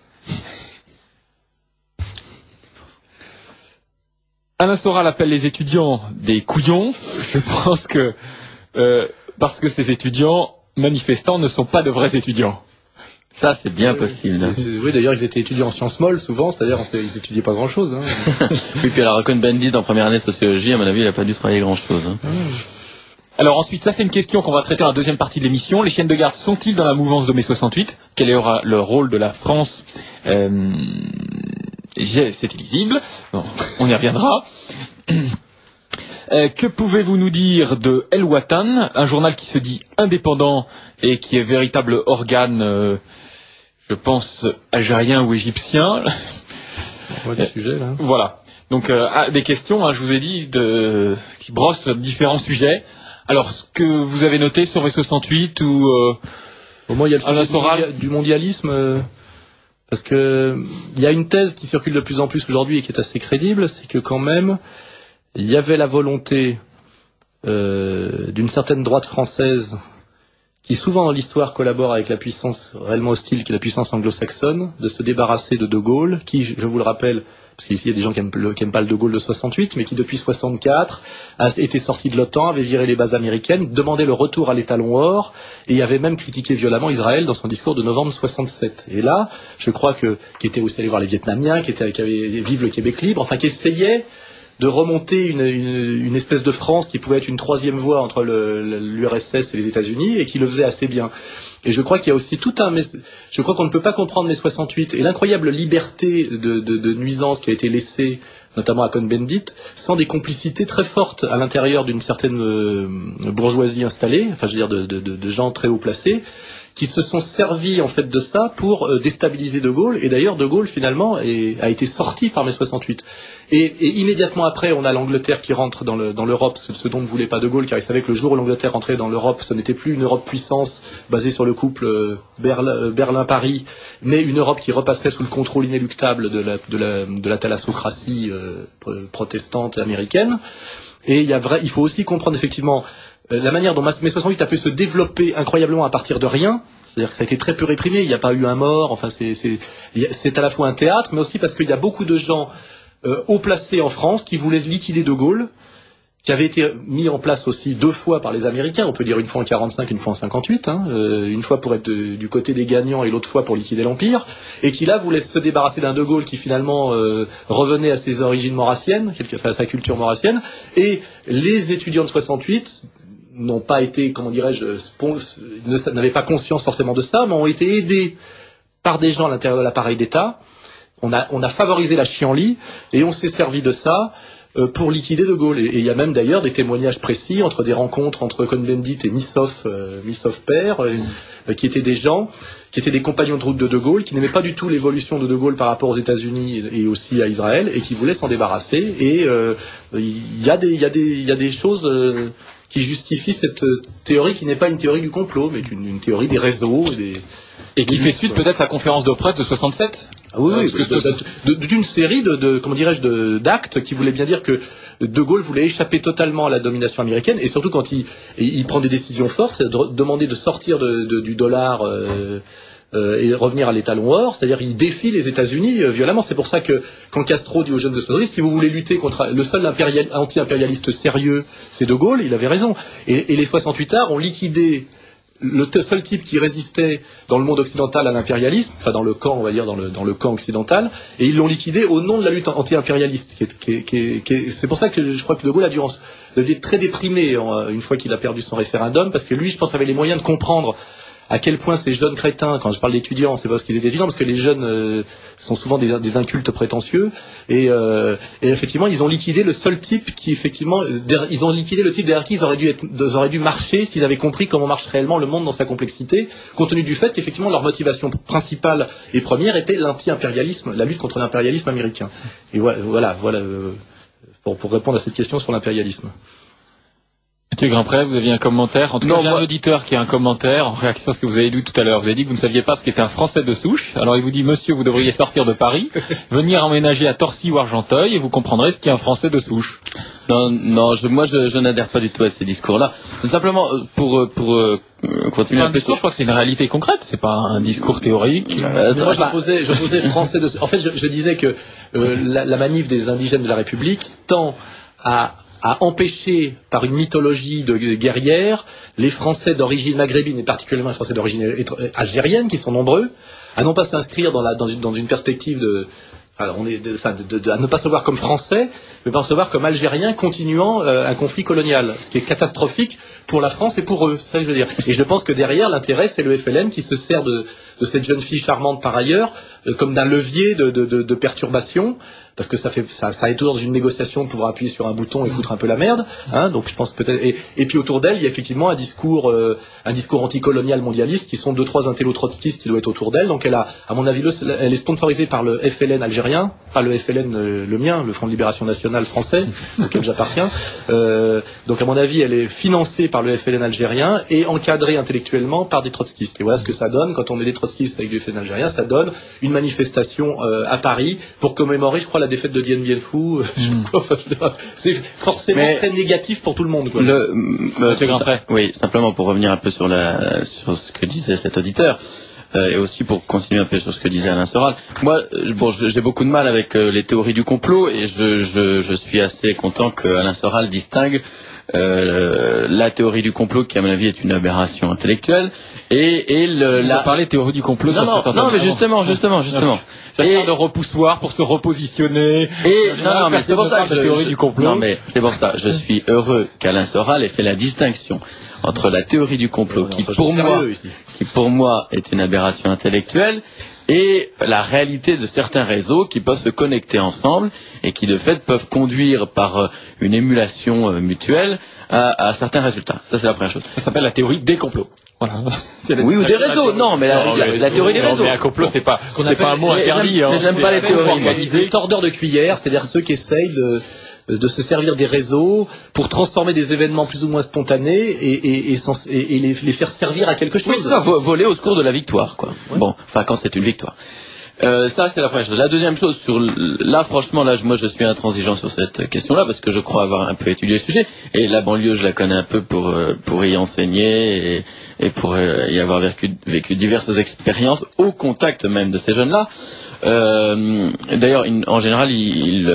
Alain Soral appelle les étudiants des couillons. Je pense que parce que ces étudiants manifestants ne sont pas de vrais étudiants. Ça, c'est bien possible. Oui, d'ailleurs, ils étaient étudiants en sciences molles, souvent, c'est-à-dire ils étudiaient pas grand-chose. Hein. Et puis alors, Cohn-Bendit, en première année de sociologie, à mon avis, il n'a pas dû travailler grand-chose. Hein. Alors ensuite, ça c'est une question qu'on va traiter dans la deuxième partie de l'émission. Les chiens de garde sont-ils dans la mouvance de mai 68? Quel est le rôle de la France? C'est illisible. Bon, on y reviendra. Que pouvez-vous nous dire de El Watan, un journal qui se dit indépendant et qui est véritable organe, je pense, algérien ou égyptien? On voit des sujets, là. Voilà. Donc, des questions, je vous ai dit, qui brossent différents sujets. Alors, ce que vous avez noté sur mai 68 ou... Au moins, il y a le sujet du mondialisme... parce que il y a une thèse qui circule de plus en plus aujourd'hui et qui est assez crédible, c'est que quand même... Il y avait la volonté d'une certaine droite française qui souvent dans l'histoire collabore avec la puissance réellement hostile qui est la puissance anglo-saxonne, de se débarrasser de De Gaulle, qui, je vous le rappelle, parce qu'ici il y a des gens qui aiment pas le De Gaulle de 68, mais qui depuis 64 a été sorti de l'OTAN, avait viré les bases américaines, demandait le retour à l'étalon or, et avait même critiqué violemment Israël dans son discours de novembre 67. Et là, je crois qui était aussi allé voir les Vietnamiens, qui avait Vive le Québec libre, enfin qui essayait de remonter une espèce de France qui pouvait être une troisième voie entre l'URSS et les États-Unis et qui le faisait assez bien. Et je crois qu'il y a aussi je crois qu'on ne peut pas comprendre mai 68 et l'incroyable liberté de nuisance qui a été laissée notamment à Cohn-Bendit, sans des complicités très fortes à l'intérieur d'une certaine bourgeoisie installée, enfin je veux dire de gens très haut placés, qui se sont servis en fait de ça pour déstabiliser De Gaulle. Et d'ailleurs, De Gaulle finalement a été sorti par mai 68. Et immédiatement après, on a l'Angleterre qui rentre dans l'Europe, ce dont ne voulait pas De Gaulle, car il savait que le jour où l'Angleterre rentrait dans l'Europe, ce n'était plus une Europe puissance basée sur le couple Berlin-Paris, mais une Europe qui repasserait sous le contrôle inéluctable de la thalassocratie protestante américaine. Et il faut aussi comprendre effectivement la manière dont mai 68 a pu se développer incroyablement à partir de rien. C'est-à-dire que ça a été très peu réprimé, il n'y a pas eu un mort, enfin c'est à la fois un théâtre, mais aussi parce qu'il y a beaucoup de gens haut placés en France qui voulaient liquider De Gaulle, qui avait été mis en place aussi 2 fois par les Américains, on peut dire une fois en 45, une fois en 58, une fois pour être du côté des gagnants et l'autre fois pour liquider l'Empire, et qui là voulait se débarrasser d'un De Gaulle qui finalement revenait à ses origines maurassiennes, à sa culture maurassienne, et les étudiants de 68 n'ont pas été, comment dirais-je, n'avaient pas conscience forcément de ça, mais ont été aidés par des gens à l'intérieur de l'appareil d'État. On a favorisé la chienlit et on s'est servi de ça pour liquider De Gaulle. Et il y a même d'ailleurs des témoignages précis entre des rencontres entre Cohn-Bendit et Missoff père, qui étaient des gens, qui étaient des compagnons de route de Gaulle, qui n'aimaient pas du tout l'évolution de Gaulle par rapport aux États-Unis et aussi à Israël, et qui voulaient s'en débarrasser. Et il y a des choses qui justifient cette théorie qui n'est pas une théorie du complot, mais une théorie des réseaux. Et qui fait suite peut-être à sa conférence de presse de 67. Ah oui, d'une série comment dirais-je, d'actes qui voulaient bien dire que De Gaulle voulait échapper totalement à la domination américaine, et surtout quand il prend des décisions fortes, c'est demander de sortir du dollar et revenir à l'étalon or, c'est-à-dire il défie les États-Unis violemment. C'est pour ça que quand Castro dit aux jeunes de 70, si vous voulez lutter contre le seul anti-impérialiste sérieux, c'est De Gaulle, il avait raison. Et les 68ards ont liquidé le seul type qui résistait dans le monde occidental à l'impérialisme, enfin dans le camp, on va dire, dans le camp occidental, et ils l'ont liquidé au nom de la lutte anti-impérialiste. C'est pour ça que je crois que De Gaulle a dû être très déprimé une fois qu'il a perdu son référendum, parce que lui, je pense, avait les moyens de comprendre à quel point ces jeunes crétins, quand je parle d'étudiants, c'est parce qu'ils étaient étudiants, parce que les jeunes sont souvent des incultes prétentieux, et effectivement, ils ont liquidé le seul type qui, effectivement, ils ont liquidé le type derrière qui ils auraient dû marcher s'ils avaient compris comment marche réellement le monde dans sa complexité, compte tenu du fait qu'effectivement, leur motivation principale et première était l'anti-impérialisme, la lutte contre l'impérialisme américain. Et voilà, pour répondre à cette question sur l'impérialisme. Mathieu Grimpré, vous aviez un commentaire. En tout cas, j'ai un auditeur qui a un commentaire en réaction à ce que vous avez lu tout à l'heure. Vous avez dit que vous ne saviez pas ce qu'était un Français de souche. Alors il vous dit, monsieur, vous devriez sortir de Paris, venir emménager à Torcy ou Argenteuil, et vous comprendrez ce qu'est un Français de souche. Non, moi je n'adhère pas du tout à ces discours-là. Simplement pour continuer un discours, je crois que c'est une réalité concrète. C'est pas un discours théorique. Moi, je posais Français de. En fait, je disais que la manif des indigènes de la République tend à empêcher, par une mythologie de guerrière, les Français d'origine maghrébine, et particulièrement les Français d'origine algérienne, qui sont nombreux, à non pas s'inscrire dans une perspective à ne pas se voir comme Français, mais à se voir comme Algériens continuant un conflit colonial, ce qui est catastrophique pour la France et pour eux, c'est ça que je veux dire. Et je pense que derrière, l'intérêt, c'est le FLN qui se sert de cette jeune fille charmante par ailleurs, comme d'un levier de perturbation, parce que ça est toujours dans une négociation de pouvoir appuyer sur un bouton et foutre un peu la merde, donc je pense peut-être, et puis autour d'elle, il y a effectivement un discours anticolonial mondialiste, qui sont 2-3 intello trotskistes qui doivent être autour d'elle, donc elle a, à mon avis, elle est sponsorisée par le FLN algérien, pas le FLN le mien, le Front de Libération Nationale français, auquel j'appartiens, donc à mon avis, elle est financée par le FLN algérien et encadrée intellectuellement par des trotskistes, et voilà ce que ça donne, quand on est des trotskistes avec du FLN algérien, ça donne une manifestation à Paris pour commémorer, je crois, la défaite de Dien Bien Phu. C'est forcément très négatif pour tout le monde, quoi. Oui, simplement pour revenir un peu sur ce que disait cet auditeur, et aussi pour continuer un peu sur ce que disait Alain Soral. Moi, j'ai beaucoup de mal avec les théories du complot, et je suis assez content que Alain Soral distingue la théorie du complot, qui à mon avis est une aberration intellectuelle, et a parlé théorie du complot. Non, mais justement. Ça sert de repoussoir pour se repositionner. Non, mais c'est pour ça que théorie du complot. Non, mais c'est pour ça. Je suis heureux qu'Alain Soral ait fait la distinction entre la théorie du complot, qui pour moi est une aberration intellectuelle, et la réalité de certains réseaux qui peuvent se connecter ensemble et qui de fait peuvent conduire par une émulation mutuelle à certains résultats. Ça, c'est la première chose. Ça s'appelle la théorie des complots. Voilà. Oui, ou des réseaux. Non, mais la théorie des réseaux. Mais un complot, c'est pas un mot interdit. J'aime pas les théories. Les tordeurs de cuillère, c'est-à-dire ceux qui essayent de se servir des réseaux pour transformer des événements plus ou moins spontanés et les faire servir à quelque chose. Oui, c'est ça, voler au secours de la victoire, quoi. Ouais. Bon, enfin, quand c'est une victoire. Ça, c'est la première chose. La deuxième chose, franchement, moi, je suis intransigeant sur cette question-là, parce que je crois avoir un peu étudié le sujet, et la banlieue, je la connais un peu pour y enseigner, et pour y avoir vécu diverses expériences, au contact même de ces jeunes-là. D'ailleurs, en général, ils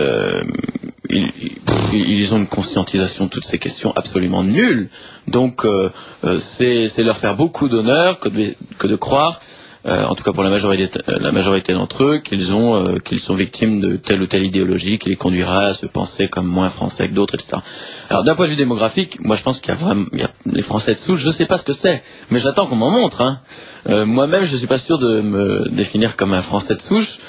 ont une conscientisation de toutes ces questions absolument nulle. Donc, c'est leur faire beaucoup d'honneur que de croire, en tout cas pour la majorité d'entre eux, qu'ils sont victimes de telle ou telle idéologie qui les conduira à se penser comme moins français que d'autres, etc. Alors, d'un point de vue démographique, moi je pense qu'il y a les Français de souche, je sais pas ce que c'est, mais j'attends qu'on m'en montre, hein. Moi-même, je suis pas sûr de me définir comme un Français de souche,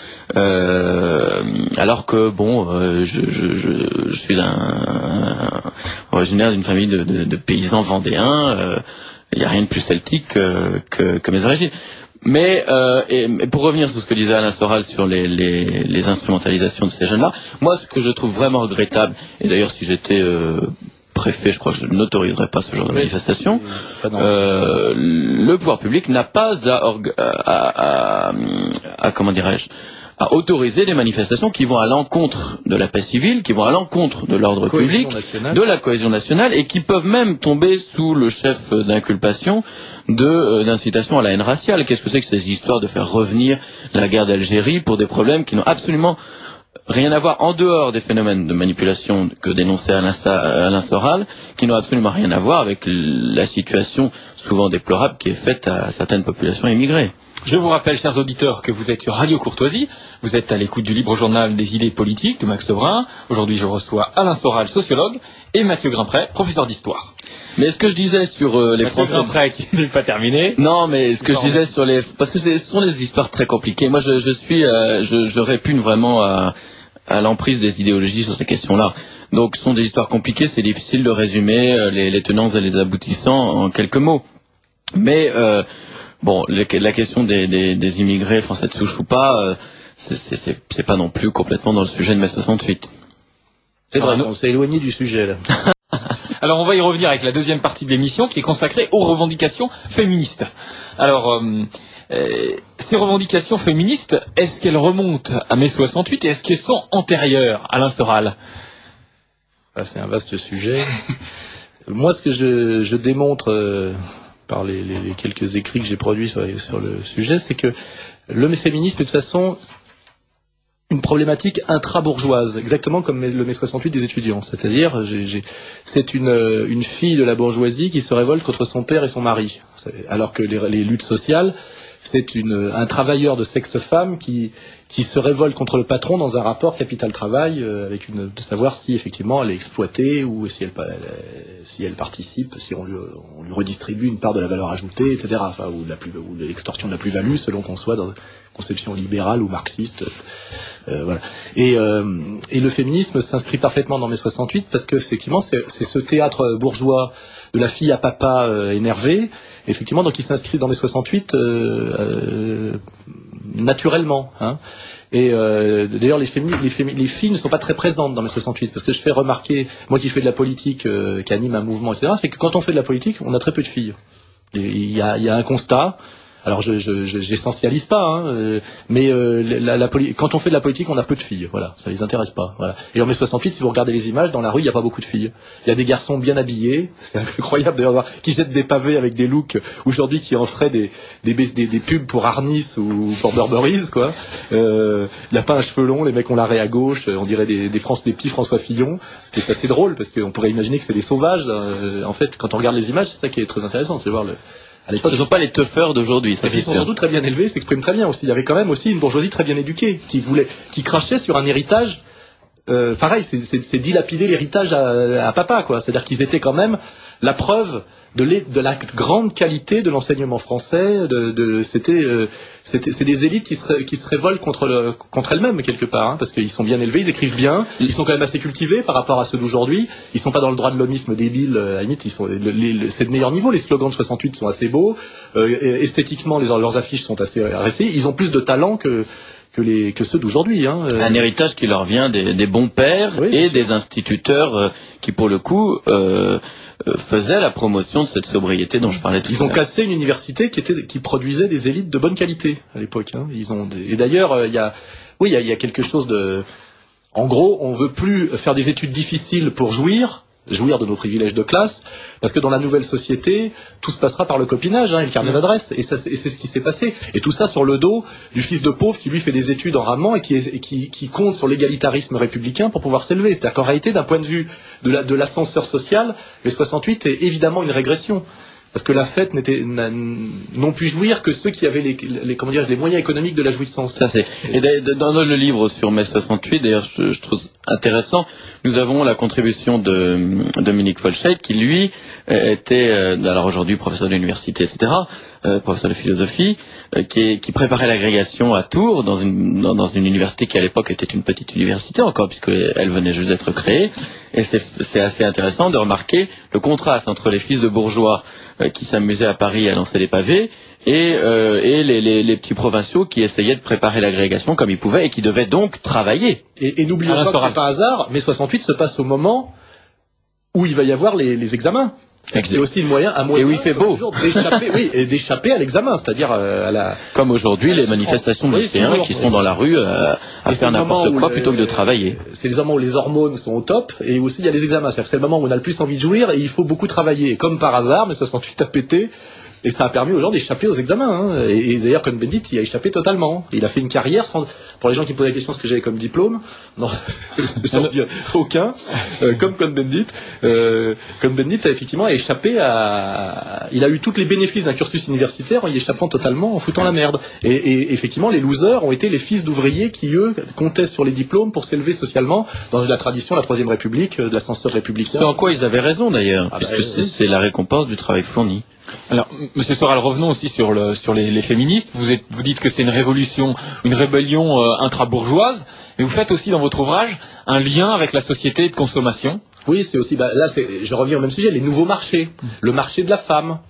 alors que je suis originaire d'une famille de paysans vendéens. Il y a rien de plus celtique que mes origines. Mais pour revenir sur ce que disait Alain Soral sur les instrumentalisations de ces jeunes-là, moi, ce que je trouve vraiment regrettable, et d'ailleurs, si j'étais préfet, je crois que je n'autoriserais pas ce genre de manifestation. Le pouvoir public n'a pas à comment dirais-je, à autoriser des manifestations qui vont à l'encontre de la paix civile, qui vont à l'encontre de l'ordre public, de la cohésion nationale, et qui peuvent même tomber sous le chef d'inculpation d'incitation à la haine raciale. Qu'est-ce que c'est que ces histoires de faire revenir la guerre d'Algérie pour des problèmes qui n'ont absolument rien à voir en dehors des phénomènes de manipulation que dénonçait Alain Soral, qui n'ont absolument rien à voir avec la situation souvent déplorable qui est faite à certaines populations immigrées. Je vous rappelle, chers auditeurs, que vous êtes sur Radio Courtoisie. Vous êtes à l'écoute du libre journal des idées politiques de Max Lebrun. Aujourd'hui, je reçois Alain Soral, sociologue, et Mathieu Grimpret, professeur d'histoire. Mais ce que je disais sur les Français... Mathieu Grimpret, qui n'est pas terminé. Non, mais ce que je disais sur les... Parce que ce sont des histoires très compliquées. Moi, je répugne vraiment à l'emprise des idéologies sur ces questions-là. Donc, ce sont des histoires compliquées. C'est difficile de résumer les tenants et les aboutissants en quelques mots. Mais... Bon, la question des immigrés français de souche ou pas, c'est pas non plus complètement dans le sujet de mai 68. C'est vrai, on s'est éloigné du sujet là. Alors on va y revenir avec la deuxième partie de l'émission qui est consacrée aux revendications féministes. Alors ces revendications féministes, est-ce qu'elles remontent à mai 68 et est-ce qu'elles sont antérieures, Alain Soral? C'est un vaste sujet. Moi, ce que je démontre par les quelques écrits que j'ai produits sur le sujet, c'est que le féminisme est de toute façon une problématique intra-bourgeoise, exactement comme le mai 68 des étudiants. C'est-à-dire, c'est une fille de la bourgeoisie qui se révolte contre son père et son mari. Alors que les luttes sociales, c'est un travailleur de sexe femme qui se révolte contre le patron dans un rapport capital-travail avec de savoir si effectivement elle est exploitée ou si elle participe, si on lui redistribue une part de la valeur ajoutée, etc. Enfin, ou l'extorsion de la plus-value selon qu'on soit dans une conception libérale ou marxiste. Voilà. Et le féminisme s'inscrit parfaitement dans mai 68 parce que effectivement c'est ce théâtre bourgeois de la fille à papa énervée. Effectivement, donc il s'inscrit dans mai 68 naturellement, hein. Et d'ailleurs les filles ne sont pas très présentes dans mai 68 parce que je fais remarquer, moi qui fais de la politique, qui anime un mouvement, etc., c'est que quand on fait de la politique, on a très peu de filles. Il y a un constat. Alors j'essentialise pas, hein, mais quand on fait de la politique, on a peu de filles, voilà, ça les intéresse pas, voilà. Et en mai 68, si vous regardez les images, dans la rue, il y a pas beaucoup de filles. Il y a des garçons bien habillés, c'est incroyable d'ailleurs, qui jettent des pavés avec des looks aujourd'hui qui en feraient des pubs pour Arnis ou pour Burberry's, quoi. Il y a pas un cheveu long, les mecs ont l'arrêt à gauche, on dirait des petits François Fillon, ce qui est assez drôle parce qu'on pourrait imaginer que c'est des sauvages. En fait, quand on regarde les images, c'est ça qui est très intéressant, c'est de voir à l'époque, ce ne sont pas les tougheurs d'aujourd'hui. Ils sont surtout très bien élevés, s'expriment très bien aussi. Il y avait quand même aussi une bourgeoisie très bien éduquée, qui crachait sur un héritage pareil, c'est dilapider l'héritage à papa, quoi. C'est-à-dire qu'ils étaient quand même la preuve de la grande qualité de l'enseignement français. C'est des élites qui se révoltent contre elles-mêmes quelque part, hein, parce qu'ils sont bien élevés, ils écrivent bien, ils sont quand même assez cultivés par rapport à ceux d'aujourd'hui. Ils sont pas dans le droit de l'homisme débile. À la limite, c'est de meilleur niveau. Les slogans de 68 sont assez beaux. Esthétiquement, leurs affiches sont assez réussies. Ils ont plus de talent que ceux d'aujourd'hui. Hein. Un héritage qui leur vient des bons pères, oui, et des instituteurs qui, pour le coup, faisaient la promotion de cette sobriété dont je parlais tout à l'heure. Ils ont cassé une université qui produisait des élites de bonne qualité à l'époque. Hein. Et d'ailleurs, il y a quelque chose de... En gros, on veut plus faire des études difficiles pour jouir de nos privilèges de classe, parce que dans la nouvelle société, tout se passera par le copinage, hein, et le carnet d'adresse, et c'est ce qui s'est passé. Et tout ça sur le dos du fils de pauvre qui lui fait des études en ramant et qui compte sur l'égalitarisme républicain pour pouvoir s'élever. C'est-à-dire qu'en réalité, d'un point de vue de l'ascenseur social, les 68 est évidemment une régression. Parce que la fête n'ont pu jouir que ceux qui avaient les moyens économiques de la jouissance. Ça c'est. Et dans le livre sur mai 68, d'ailleurs, je trouve intéressant, nous avons la contribution de Dominique Folscheid, qui lui était, alors aujourd'hui professeur d'université, etc., professeur de philosophie, qui préparait l'agrégation à Tours, dans une université qui à l'époque était une petite université encore, puisque elle venait juste d'être créée. Et c'est assez intéressant de remarquer le contraste entre les fils de bourgeois qui s'amusaient à Paris à lancer des pavés et les petits provinciaux qui essayaient de préparer l'agrégation comme ils pouvaient et qui devaient donc travailler. Et n'oublions pas que c'est pas un hasard, mai 68 se passe au moment où il va y avoir les examens. C'est aussi un moyen et où il fait beau d'échapper à l'examen, c'est-à-dire à la... Comme aujourd'hui les manifestations de lycéens qui sont dans la rue à faire n'importe quoi plutôt que de travailler. C'est les moments où les hormones sont au top, et aussi il y a les examens, c'est-à-dire que c'est le moment où on a le plus envie de jouir et il faut beaucoup travailler. Et comme par hasard, mai 68 a pété. Et ça a permis aux gens d'échapper aux examens. Hein. Et d'ailleurs, Cohn-Bendit, il a échappé totalement. Il a fait une carrière sans... Pour les gens qui posent la question ce que j'avais comme diplôme, non, j'en dire aucun. Comme Cohn-Bendit, Cohn-Bendit a effectivement échappé à... Il a eu tous les bénéfices d'un cursus universitaire en y échappant totalement, en foutant la merde. Et effectivement, les losers ont été les fils d'ouvriers qui, eux, comptaient sur les diplômes pour s'élever socialement dans la tradition de la Troisième République, de l'ascenseur républicain. C'est en quoi ils avaient raison d'ailleurs, puisque c'est la récompense du travail fourni. Alors, Monsieur Soral, revenons aussi sur les féministes. Vous dites que c'est une révolution, une rébellion intra-bourgeoise, mais vous faites aussi dans votre ouvrage un lien avec la société de consommation. Oui, c'est aussi, je reviens au même sujet, les nouveaux marchés, le marché de la femme.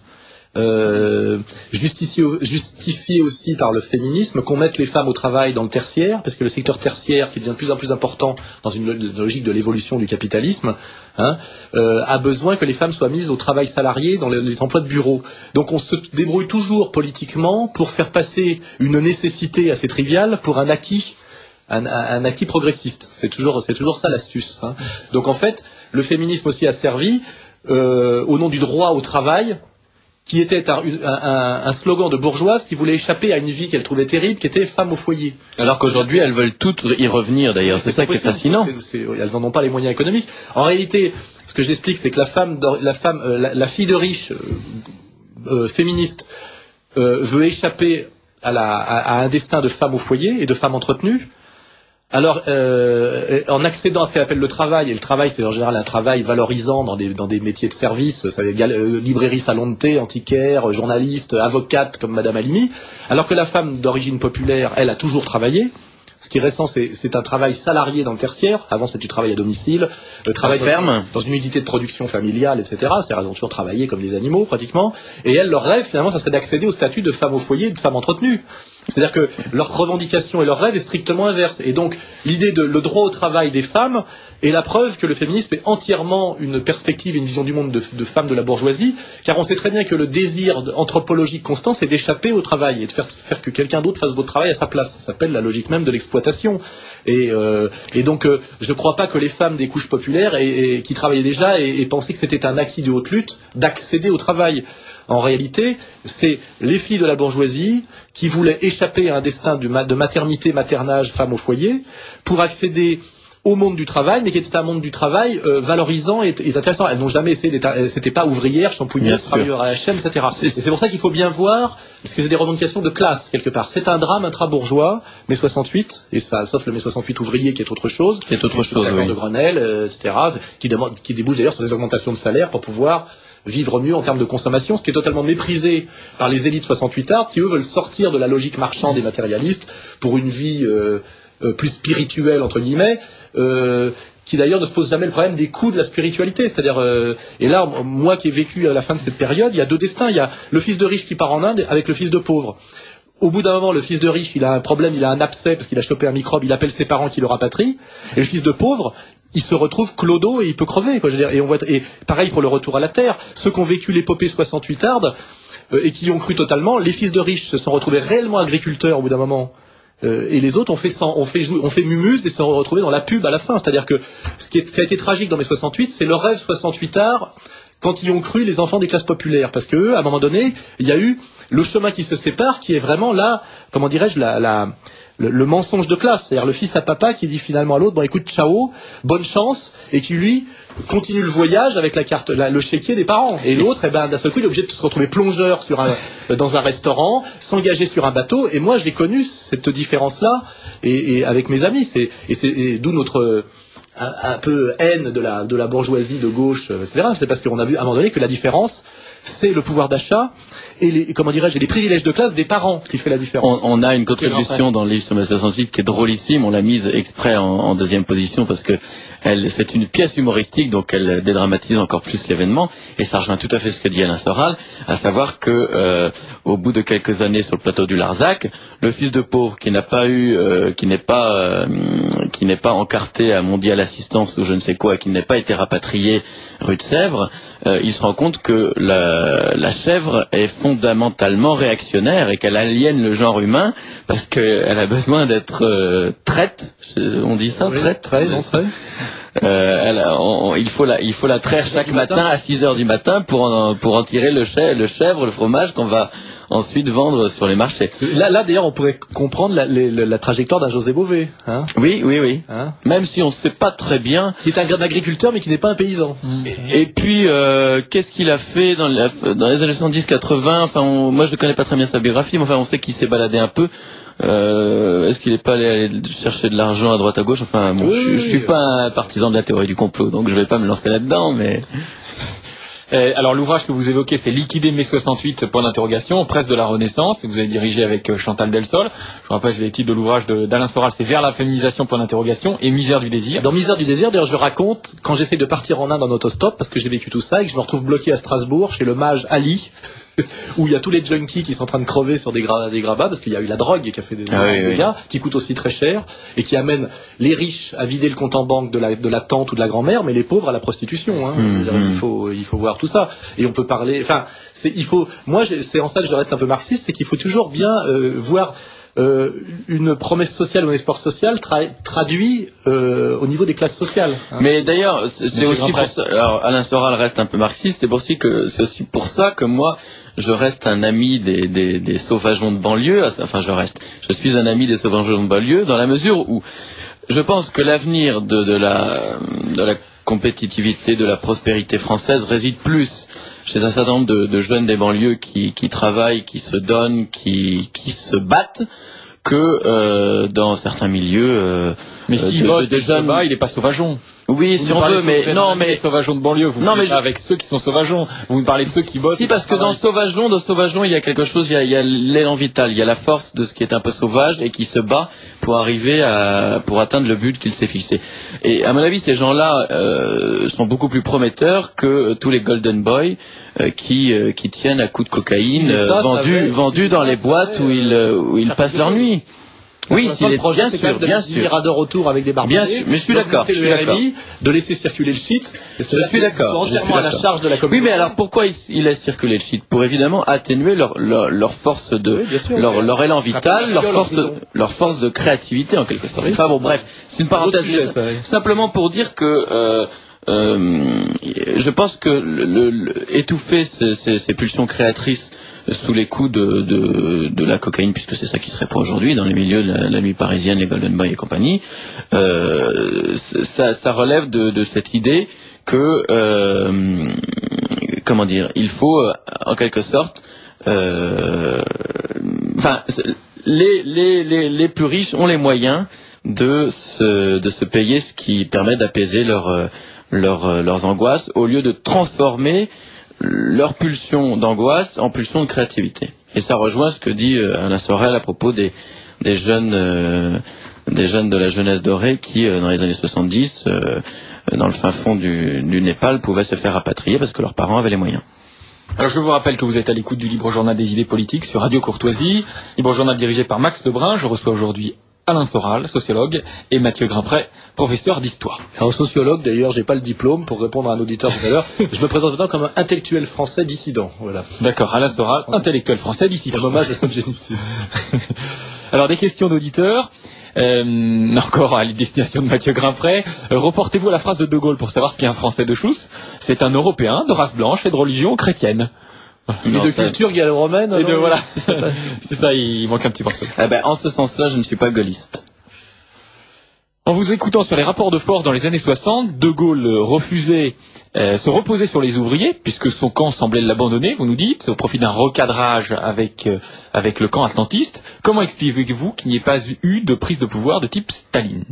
Justifié aussi par le féminisme, qu'on mette les femmes au travail dans le tertiaire, parce que le secteur tertiaire, qui devient de plus en plus important dans une logique de l'évolution du capitalisme, a besoin que les femmes soient mises au travail salarié dans les emplois de bureau. Donc on se débrouille toujours politiquement pour faire passer une nécessité assez triviale pour un acquis. Un acquis progressiste. C'est toujours ça l'astuce. Hein. Donc en fait, le féminisme aussi a servi au nom du droit au travail, qui était un slogan de bourgeoise qui voulait échapper à une vie qu'elle trouvait terrible, qui était femme au foyer. Alors qu'aujourd'hui, elles veulent toutes y revenir d'ailleurs. C'est ça qui est fascinant. Elles en ont pas les moyens économiques. En réalité, ce que j'explique, c'est que la fille de riche féministe veut échapper à un destin de femme au foyer et de femme entretenue. Alors, en accédant à ce qu'elle appelle le travail, et le travail c'est en général un travail valorisant dans des métiers de service, ça veut dire librairie, salon de thé, antiquaire, journaliste, avocate comme Madame Halimi, alors que la femme d'origine populaire, elle a toujours travaillé. Ce qui est récent, c'est un travail salarié dans le tertiaire. Avant, c'était du travail à domicile, le travail ferme, dans une unité de production familiale, etc. C'est-à-dire, elles ont toujours travaillé comme des animaux, pratiquement. Et elles, leur rêve, finalement, ça serait d'accéder au statut de femme au foyer et de femme entretenue. C'est-à-dire que leur revendication et leur rêve est strictement inverse. Et donc, l'idée le droit au travail des femmes est la preuve que le féminisme est entièrement une perspective et une vision du monde de femmes de la bourgeoisie, car on sait très bien que le désir anthropologique constant, c'est d'échapper au travail et de faire que quelqu'un d'autre fasse votre travail à sa place. Ça s'appelle la logique même de l'exploitation. Et donc, je ne crois pas que les femmes des couches populaires et qui travaillaient déjà et pensaient que c'était un acquis de haute lutte d'accéder au travail. En réalité, c'est les filles de la bourgeoisie qui voulaient échapper à un destin de maternité, maternage, femme au foyer, pour accéder au monde du travail, mais qui était un monde du travail valorisant et intéressant. Elles n'ont jamais essayé d'être, c'était pas ouvrières, champouilleuses, travailleurs à la chaîne, etc. Et c'est pour ça qu'il faut bien voir, parce que c'est des revendications de classe quelque part. C'est un drame intra-bourgeois, mai 68, et sauf le mai 68 ouvrier qui est autre chose, oui. de Grenelle, etc. Qui débouche d'ailleurs sur des augmentations de salaire pour pouvoir vivre mieux en termes de consommation, ce qui est totalement méprisé par les élites 68ardes, qui eux veulent sortir de la logique marchande et matérialiste pour une vie plus spirituelle entre guillemets, qui d'ailleurs ne se pose jamais le problème des coûts de la spiritualité. C'est-à-dire, et là, moi qui ai vécu à la fin de cette période, il y a deux destins. Il y a le fils de riche qui part en Inde avec le fils de pauvre. Au bout d'un moment, le fils de riche, il a un problème, il a un abcès parce qu'il a chopé un microbe, il appelle ses parents qui le rapatrient. Et le fils de pauvre, il se retrouve clodo et il peut crever, quoi. Je veux dire, et pareil pour le retour à la terre. Ceux qui ont vécu l'épopée 68arde et qui y ont cru totalement, les fils de riches se sont retrouvés réellement agriculteurs au bout d'un moment. Et les autres ont fait mumuse et se sont retrouvés dans la pub à la fin. C'est-à-dire que ce qui a été tragique dans mes 68, c'est le rêve 68ard quand ils ont cru les enfants des classes populaires. Parce que eux, à un moment donné, il y a eu le chemin qui se sépare, qui est vraiment là, comment dirais-je, le mensonge de classe. C'est-à-dire le fils à papa qui dit finalement à l'autre, bon écoute, ciao, bonne chance, et qui lui continue le voyage avec la carte, le chéquier des parents. Et l'autre, d'un seul coup, il est obligé de se retrouver plongeur dans un restaurant, s'engager sur un bateau. Et moi, je l'ai connu, cette différence-là, et avec mes amis. Et d'où notre un peu haine de la bourgeoisie de gauche, etc. C'est parce qu'on a vu à un moment donné que la différence, c'est le pouvoir d'achat et les privilèges de classe des parents qui fait la différence. On a une contribution dans le livre sur mai 68 qui est drôlissime. On l'a mise exprès en deuxième position parce que c'est une pièce humoristique, donc elle dédramatise encore plus l'événement. Et ça rejoint tout à fait ce que dit Alain Soral, à savoir que au bout de quelques années sur le plateau du Larzac, le fils de pauvre qui n'est pas encarté à Mondial Assistance ou je ne sais quoi, qui n'est pas été rapatrié rue de Sèvres, il se rend compte que la chèvre est fondamentalement réactionnaire et qu'elle aliène le genre humain parce qu'elle a besoin d'être traite. On dit ça, oui, traite. Il faut la traire chaque matin à 6h du matin pour en tirer le chèvre, le fromage qu'on va ensuite vendre sur les marchés. Là d'ailleurs, on pourrait comprendre la trajectoire d'un José Bové. Hein, oui. hein, même si on ne sait pas très bien. Qui est un agriculteur, mais qui n'est pas un paysan. Et puis, qu'est-ce qu'il a fait dans les années 70-80 Enfin, moi, je ne connais pas très bien sa biographie, mais enfin, on sait qu'il s'est baladé un peu. Est-ce qu'il n'est pas allé chercher de l'argent à droite à gauche? Enfin, bon, je suis pas un partisan de la théorie du complot, donc je vais pas me lancer là-dedans, mais... Alors l'ouvrage que vous évoquez, c'est Liquider mai 68, point d'interrogation, presse de la Renaissance, que vous avez dirigé avec Chantal Delsol. Je vous rappelle les titres de l'ouvrage d'Alain Soral, c'est Vers la féminisation, point d'interrogation, et Misère du désir. Dans Misère du désir, d'ailleurs, je raconte quand j'essaie de partir en Inde en autostop, parce que j'ai vécu tout ça, et que je me retrouve bloqué à Strasbourg chez le mage Ali, où il y a tous les junkies qui sont en train de crever sur des grabats, parce qu'il y a eu la drogue qui a fait des dégâts, qui coûte aussi très cher, et qui amène les riches à vider le compte en banque de la tante ou de la grand-mère, mais les pauvres à la prostitution. Hein. Il faut voir tout ça. Et on peut parler... Enfin, moi, c'est en ça que je reste un peu marxiste, c'est qu'il faut toujours bien voir... une promesse sociale ou un espoir social traduit au niveau des classes sociales. Hein. Mais d'ailleurs, c'est aussi pour ça. Alors, Alain Soral reste un peu marxiste. C'est aussi pour ça que moi, je reste un ami des sauvageons de banlieue. Enfin, je suis un ami des sauvageons de banlieue dans la mesure où je pense que l'avenir de la compétitivité, de la prospérité française réside plus chez un certain nombre de jeunes des banlieues qui travaillent, qui se donnent, qui se battent, que dans certains milieux. Mais s'il bosse des jeunes, il n'est pas sauvageon. Oui, si on veut, mais non, mais sauvageons de banlieue. Vous parlez pas avec ceux qui sont sauvageons. Vous me parlez de ceux qui bossent. Si, parce que dans sauvageon, il y a quelque chose. Il y a l'élan vital, il y a la force de ce qui est un peu sauvage et qui se bat pour pour atteindre le but qu'il s'est fixé. Et à mon avis, ces gens-là sont beaucoup plus prometteurs que tous les golden boys qui tiennent à coups de cocaïne vendus dans les boîtes où ils passent leur nuit. Oui, le projet, c'est quand même de mettre de retour avec des barbelés. Bien sûr, mais je suis d'accord. De laisser circuler le shit. Je suis d'accord. Entièrement à la charge de la communauté. Oui, mais alors pourquoi il laisse circuler le shit? Pour évidemment atténuer leur force leur élan vital, leur force de créativité en quelque sorte. Enfin bon, bref, c'est une parenthèse. Simplement pour dire que je pense que étouffer ces pulsions créatrices sous les coups de la cocaïne, puisque c'est ça qui serait pas aujourd'hui dans les milieux de la nuit parisienne, les Golden Boy et compagnie. Ça relève de cette idée que comment dire, il faut en quelque sorte, les plus riches ont les moyens de se payer ce qui permet d'apaiser leurs angoisses, au lieu de transformer leur pulsion d'angoisse en pulsion de créativité. Et ça rejoint ce que dit Alain Sorel à propos des jeunes de la jeunesse dorée qui, dans les années 70, dans le fin fond du Népal, pouvaient se faire rapatrier parce que leurs parents avaient les moyens. Alors je vous rappelle que vous êtes à l'écoute du Libre Journal des idées politiques sur Radio Courtoisie, Libre Journal dirigé par Max Lebrun. Je reçois aujourd'hui Alain Soral, sociologue, et Mathieu Grimpret, professeur d'histoire. Alors sociologue, d'ailleurs, j'ai pas le diplôme pour répondre à un auditeur tout à l'heure. Je me présente maintenant comme un intellectuel français dissident. Voilà. D'accord, Alain Soral, intellectuel français dissident. Un hommage à Solzhenitsyn. Alors des questions d'auditeurs. Encore à la destination de Mathieu Grimpret. Reportez-vous à la phrase de De Gaulle pour savoir ce qu'est un Français de Chousse. C'est un Européen de race blanche et de religion chrétienne. Et de culture gallo-romaine. Et de voilà. C'est ça, il manque un petit morceau. En ce sens-là, je ne suis pas gaulliste. En vous écoutant sur les rapports de force dans les années 60, De Gaulle refusait se reposer sur les ouvriers, puisque son camp semblait l'abandonner, vous nous dites, au profit d'un recadrage avec le camp atlantiste. Comment expliquez-vous qu'il n'y ait pas eu de prise de pouvoir de type staliniste ?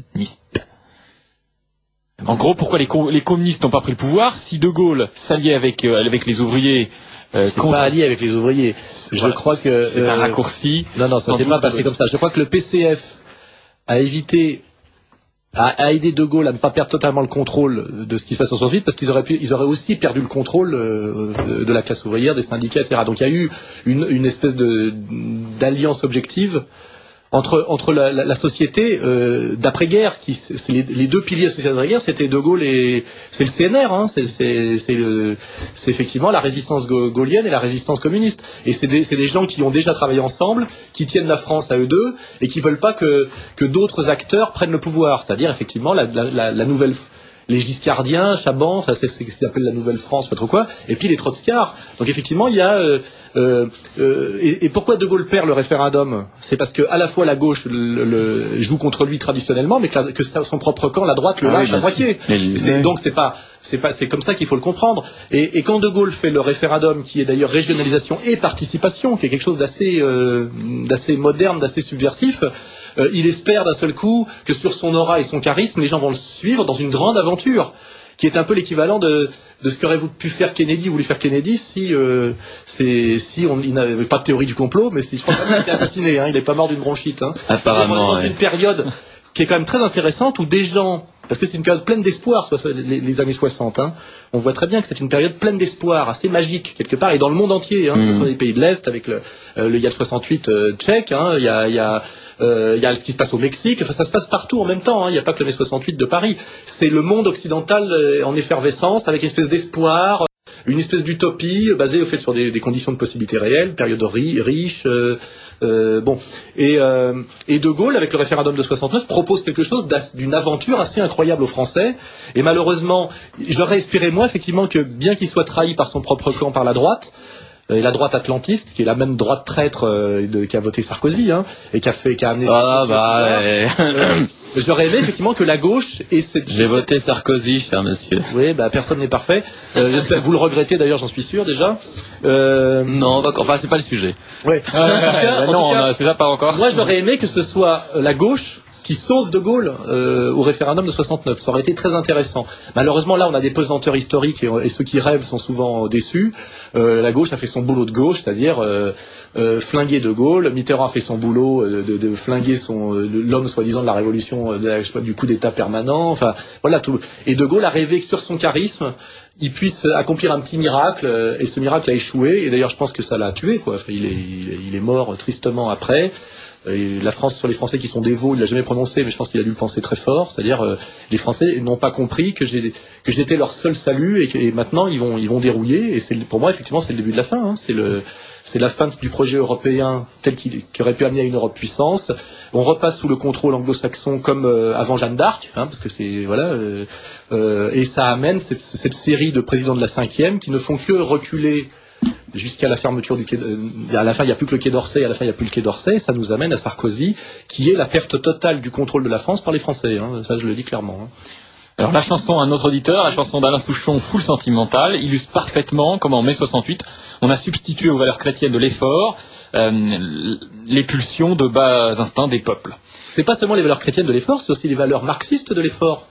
En gros, pourquoi les communistes n'ont pas pris le pouvoir? Si De Gaulle s'alliait avec les ouvriers... c'est pas allié avec les ouvriers. Je crois que... C'est un raccourci. Non, ça s'est pas passé comme ça. Je crois que le PCF a aidé De Gaulle à ne pas perdre totalement le contrôle de ce qui se passe en 68, parce qu'ils auraient aussi perdu le contrôle de la classe ouvrière, des syndicats, etc. Donc il y a eu une espèce d'alliance objective entre la société d'après-guerre, c'est les deux piliers de la société d'après-guerre, c'était De Gaulle et c'est le CNR, hein, c'est effectivement la résistance gaullienne et la résistance communiste. Et c'est des gens qui ont déjà travaillé ensemble, qui tiennent la France à eux deux et qui veulent pas que d'autres acteurs prennent le pouvoir. C'est-à-dire effectivement la nouvelle, les giscardiens, Chaban, ça c'est ce qui s'appelle la Nouvelle France, pas trop quoi, et puis les trotskars. Donc effectivement, il y a et pourquoi De Gaulle perd le référendum? C'est parce que à la fois la gauche joue contre lui traditionnellement, mais que son propre camp, la droite, le lâche à moitié. Donc c'est comme ça qu'il faut le comprendre. Et quand De Gaulle fait le référendum, qui est d'ailleurs régionalisation et participation, qui est quelque chose d'assez moderne, d'assez subversif, il espère d'un seul coup que sur son aura et son charisme, les gens vont le suivre dans une grande aventure, qui est un peu l'équivalent de ce qu'aurait voulu faire Kennedy si il n'avait pas de théorie du complot, mais je crois qu'il a été assassiné, hein, il n'est pas mort d'une bronchite. Hein. Apparemment. Dans une période qui est quand même très intéressante, où des gens, parce que c'est une période pleine d'espoir, les années 60, hein, on voit très bien que c'est une période pleine d'espoir, assez magique quelque part, et dans le monde entier, hein, dans les pays de l'Est, avec il y a le 68 tchèque, hein, il y a ce qui se passe au Mexique, enfin ça se passe partout en même temps, hein, il n'y a pas que le mai 68 de Paris, c'est le monde occidental en effervescence, avec une espèce d'espoir, une espèce d'utopie basée au fait sur des conditions de possibilités réelles, période riche, et De Gaulle, avec le référendum de 69, propose quelque chose d'une aventure assez incroyable aux Français, et malheureusement, j'aurais espéré moi effectivement que bien qu'il soit trahi par son propre camp, par la droite, et la droite atlantiste, qui est la même droite traître qui a voté Sarkozy, hein, et qui a amené... J'aurais aimé effectivement que la gauche ait cette... J'ai voté Sarkozy, cher monsieur. Oui, personne n'est parfait. Vous le regrettez d'ailleurs, j'en suis sûr déjà. Non, enfin c'est pas le sujet. Ouais. C'est ça pas encore. Moi, j'aurais aimé que ce soit la gauche qui sauve De Gaulle au référendum de 69. Ça aurait été très intéressant. Malheureusement, là, on a des pesanteurs historiques et ceux qui rêvent sont souvent déçus. La gauche a fait son boulot de gauche, c'est-à-dire flinguer De Gaulle. Mitterrand a fait son boulot de flinguer l'homme soi-disant de la révolution, du coup d'État permanent. Enfin, voilà tout. Et De Gaulle a rêvé que sur son charisme, il puisse accomplir un petit miracle, et ce miracle a échoué. Et d'ailleurs, je pense que ça l'a tué, quoi. Enfin, il est mort tristement après. Et la France, sur les Français qui sont dévots, il l'a jamais prononcé, mais je pense qu'il a dû le penser très fort. C'est-à-dire, les Français n'ont pas compris que j'étais leur seul salut et maintenant ils vont dérouiller. Et pour moi, effectivement, c'est le début de la fin. Hein. C'est la fin du projet européen tel qui aurait pu amener à une Europe puissance. On repasse sous le contrôle anglo-saxon comme avant Jeanne d'Arc, hein, parce que c'est et ça amène cette série de présidents de la 5e qui ne font que reculer jusqu'à la fermeture du quai, à la fin il n'y a plus que le quai d'Orsay, à la fin il n'y a plus le quai d'Orsay, ça nous amène à Sarkozy, qui est la perte totale du contrôle de la France par les Français, hein, ça je le dis clairement. Hein. Alors la chanson, un autre auditeur, la chanson d'Alain Souchon, Foule sentimentale, illustre parfaitement comment en mai 68, on a substitué aux valeurs chrétiennes de l'effort les pulsions de bas instincts des peuples. C'est pas seulement les valeurs chrétiennes de l'effort, c'est aussi les valeurs marxistes de l'effort.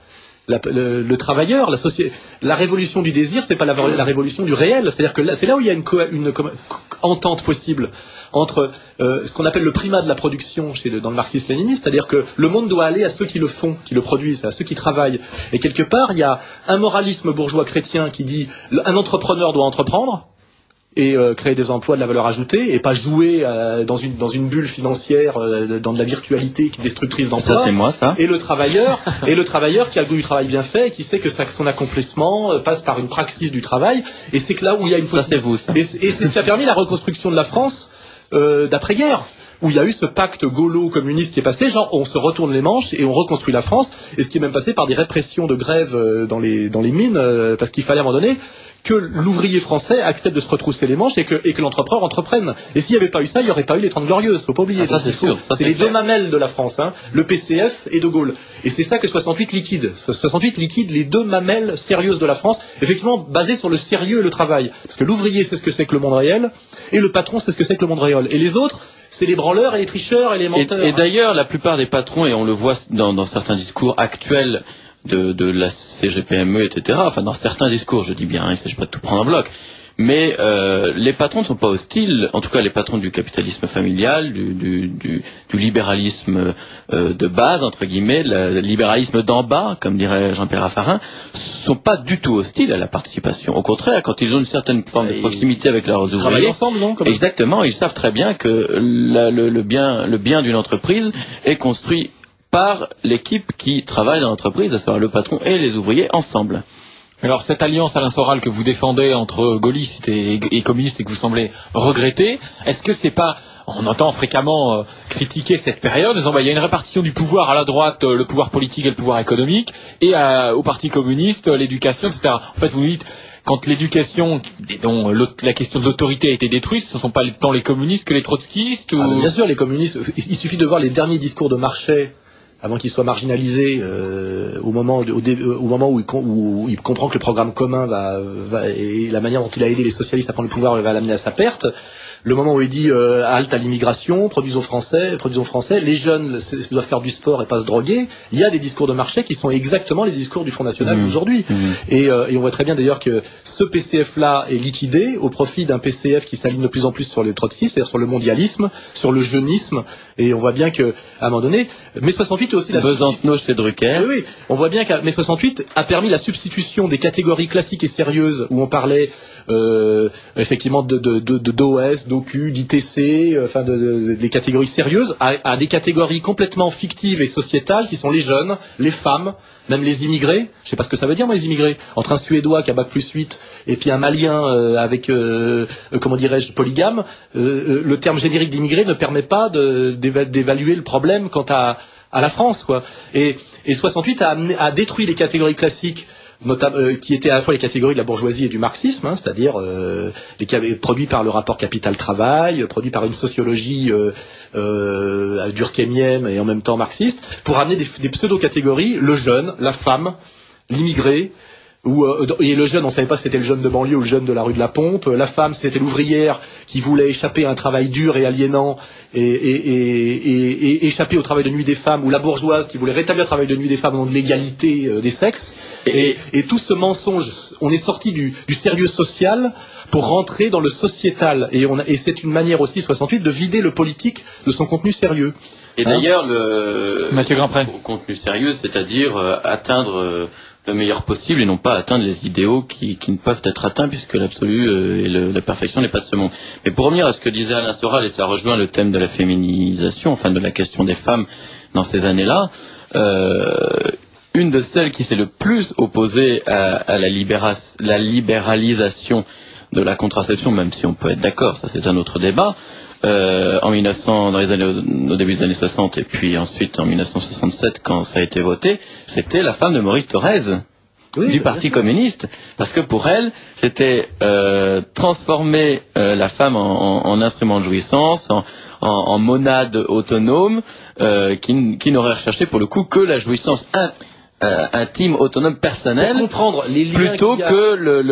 Le travailleur, la révolution du désir, c'est pas la révolution du réel. C'est-à-dire que là, c'est là où il y a une entente possible entre ce qu'on appelle le primat de la production dans le marxisme-léninisme, c'est-à-dire que le monde doit aller à ceux qui le font, qui le produisent, à ceux qui travaillent. Et quelque part, il y a un moralisme bourgeois chrétien qui dit un entrepreneur doit entreprendre et créer des emplois de la valeur ajoutée et pas jouer dans une bulle financière dans de la virtualité qui est destructrice d'emplois. Ça c'est moi ça. Et le travailleur qui a le goût du travail bien fait et qui sait que son accomplissement passe par une praxis du travail et c'est que là où il y a une ça c'est vous ça. Et c'est ce qui a permis la reconstruction de la France d'après-guerre, où il y a eu ce pacte gaulo-communiste qui est passé, genre on se retourne les manches et on reconstruit la France, et ce qui est même passé par des répressions de grève dans les mines, parce qu'il fallait à un moment donné que l'ouvrier français accepte de se retrousser les manches et que l'entrepreneur entreprenne. Et s'il n'y avait pas eu ça, il n'y aurait pas eu les 30 Glorieuses, faut pas oublier. Ah, ça c'est sûr. C'est les deux mamelles de la France, hein, le PCF et De Gaulle. Et c'est ça que 68 liquide. 68 liquide les deux mamelles sérieuses de la France, effectivement basées sur le sérieux et le travail. Parce que l'ouvrier sait ce que c'est que le monde réel, et le patron sait ce que c'est que le monde réel. Et les autres, c'est les branleurs et les tricheurs et les menteurs. Et d'ailleurs, la plupart des patrons, et on le voit dans certains discours actuels de la CGPME, etc., enfin dans certains discours, je dis bien, il ne s'agit pas de tout prendre en bloc, mais les patrons ne sont pas hostiles, en tout cas les patrons du capitalisme familial, du libéralisme de base, entre guillemets, le libéralisme d'en bas, comme dirait Jean-Pierre Raffarin, sont pas du tout hostiles à la participation. Au contraire, quand ils ont une certaine forme de proximité avec leurs ouvriers, travaillent ensemble, non, exactement, ils savent très bien que le bien d'une entreprise est construit par l'équipe qui travaille dans l'entreprise, à savoir le patron et les ouvriers ensemble. Alors cette alliance Alain Soral que vous défendez entre gaullistes et communistes et que vous semblez regretter, est-ce que c'est pas, on entend fréquemment critiquer cette période, en disant il y a une répartition du pouvoir à la droite, le pouvoir politique et le pouvoir économique, et au parti communiste, l'éducation, etc. En fait, vous nous dites, quand l'éducation, dont la question de l'autorité a été détruite, ce ne sont pas tant les communistes que les trotskistes ou... Bien sûr, les communistes, il suffit de voir les derniers discours de Marchais, avant qu'il soit marginalisé, au moment où il comprend que le programme commun et la manière dont il a aidé les socialistes à prendre le pouvoir va l'amener à sa perte. Le moment où il dit halte à l'immigration, produisons français, les jeunes doivent faire du sport et pas se droguer. Il y a des discours de Marchais qui sont exactement les discours du Front National d'aujourd'hui. Et on voit très bien d'ailleurs que ce PCF-là est liquidé au profit d'un PCF qui s'aligne de plus en plus sur les trotskistes, c'est-à-dire sur le mondialisme, sur le jeunisme. Et on voit bien qu'à un moment donné, mai 68 est aussi la Besancenot chez Drucker. Oui, on voit bien qu'à mai 68 a permis la substitution des catégories classiques et sérieuses où on parlait effectivement d'OS, d'OQ, d'ITC, enfin des catégories sérieuses, à des catégories complètement fictives et sociétales qui sont les jeunes, les femmes, même les immigrés. Je sais pas ce que ça veut dire, moi, les immigrés. Entre un Suédois qui a bac+8 et puis un Malien avec, comment dirais-je, polygame, le terme générique d'immigré ne permet pas d'évaluer le problème quant à la France, quoi. Et 68 a détruit les catégories classiques, qui étaient à la fois les catégories de la bourgeoisie et du marxisme, hein, c'est-à-dire produits par le rapport capital-travail, produits par une sociologie durkheimienne et en même temps marxiste, pour amener des pseudo-catégories, le jeune, la femme, l'immigré, et le jeune, on ne savait pas si c'était le jeune de banlieue ou le jeune de la rue de la Pompe. La femme, c'était l'ouvrière qui voulait échapper à un travail dur et aliénant et échapper au travail de nuit des femmes, ou la bourgeoise qui voulait rétablir le travail de nuit des femmes au nom de l'égalité des sexes. Et tout ce mensonge, on est sorti du sérieux social pour rentrer dans le sociétal. Et c'est une manière aussi, 68, de vider le politique de son contenu sérieux. Et d'ailleurs, Mathieu Grandpré, le contenu sérieux, c'est-à-dire atteindre le meilleur possible et non pas atteindre les idéaux qui ne peuvent être atteints puisque l'absolu et la perfection n'est pas de ce monde. Mais pour revenir à ce que disait Alain Soral, et ça rejoint le thème de la féminisation, enfin de la question des femmes dans ces années-là, une de celles qui s'est le plus opposée à la libéralisation de la contraception, même si on peut être d'accord, ça c'est un autre débat, au début des années 60 et puis ensuite en 1967 quand ça a été voté, c'était la femme de Maurice Thorez. du Parti communiste, parce que pour elle, c'était transformer la femme en instrument de jouissance, en monade autonome, qui n'aurait recherché pour le coup que la jouissance intime, autonome, personnelle, pour comprendre les liens plutôt que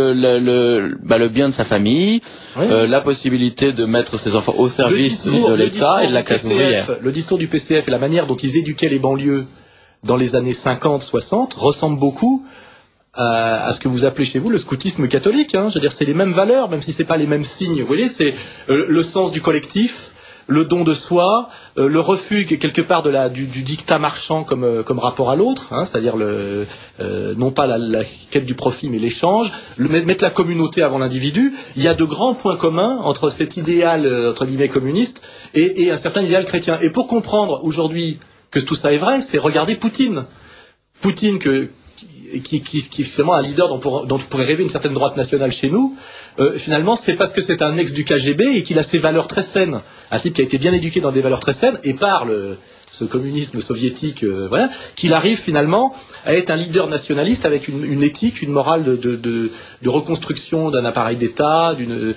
le bien de sa famille, la possibilité de mettre ses enfants au service de l'État et de la classe ouvrière. Le discours du PCF et la manière dont ils éduquaient les banlieues dans les années 50-60 ressemblent beaucoup à ce que vous appelez chez vous le scoutisme catholique. Je veux dire, c'est les mêmes valeurs, même si c'est pas les mêmes signes. Vous voyez, c'est le sens du collectif, le don de soi, le refus quelque part du dictat marchand comme rapport à l'autre, c'est-à-dire non pas la quête du profit mais l'échange, mettre la communauté avant l'individu. Il y a de grands points communs entre cet idéal entre guillemets communiste et un certain idéal chrétien. Et pour comprendre aujourd'hui que tout ça est vrai, c'est regarder Poutine. Poutine qui est finalement un leader dont pourrait rêver une certaine droite nationale chez nous, finalement c'est parce que c'est un ex du KGB et qu'il a ses valeurs très saines, un type qui a été bien éduqué dans des valeurs très saines et par ce communisme soviétique, qu'il arrive finalement à être un leader nationaliste avec une éthique, une morale de reconstruction d'un appareil d'État,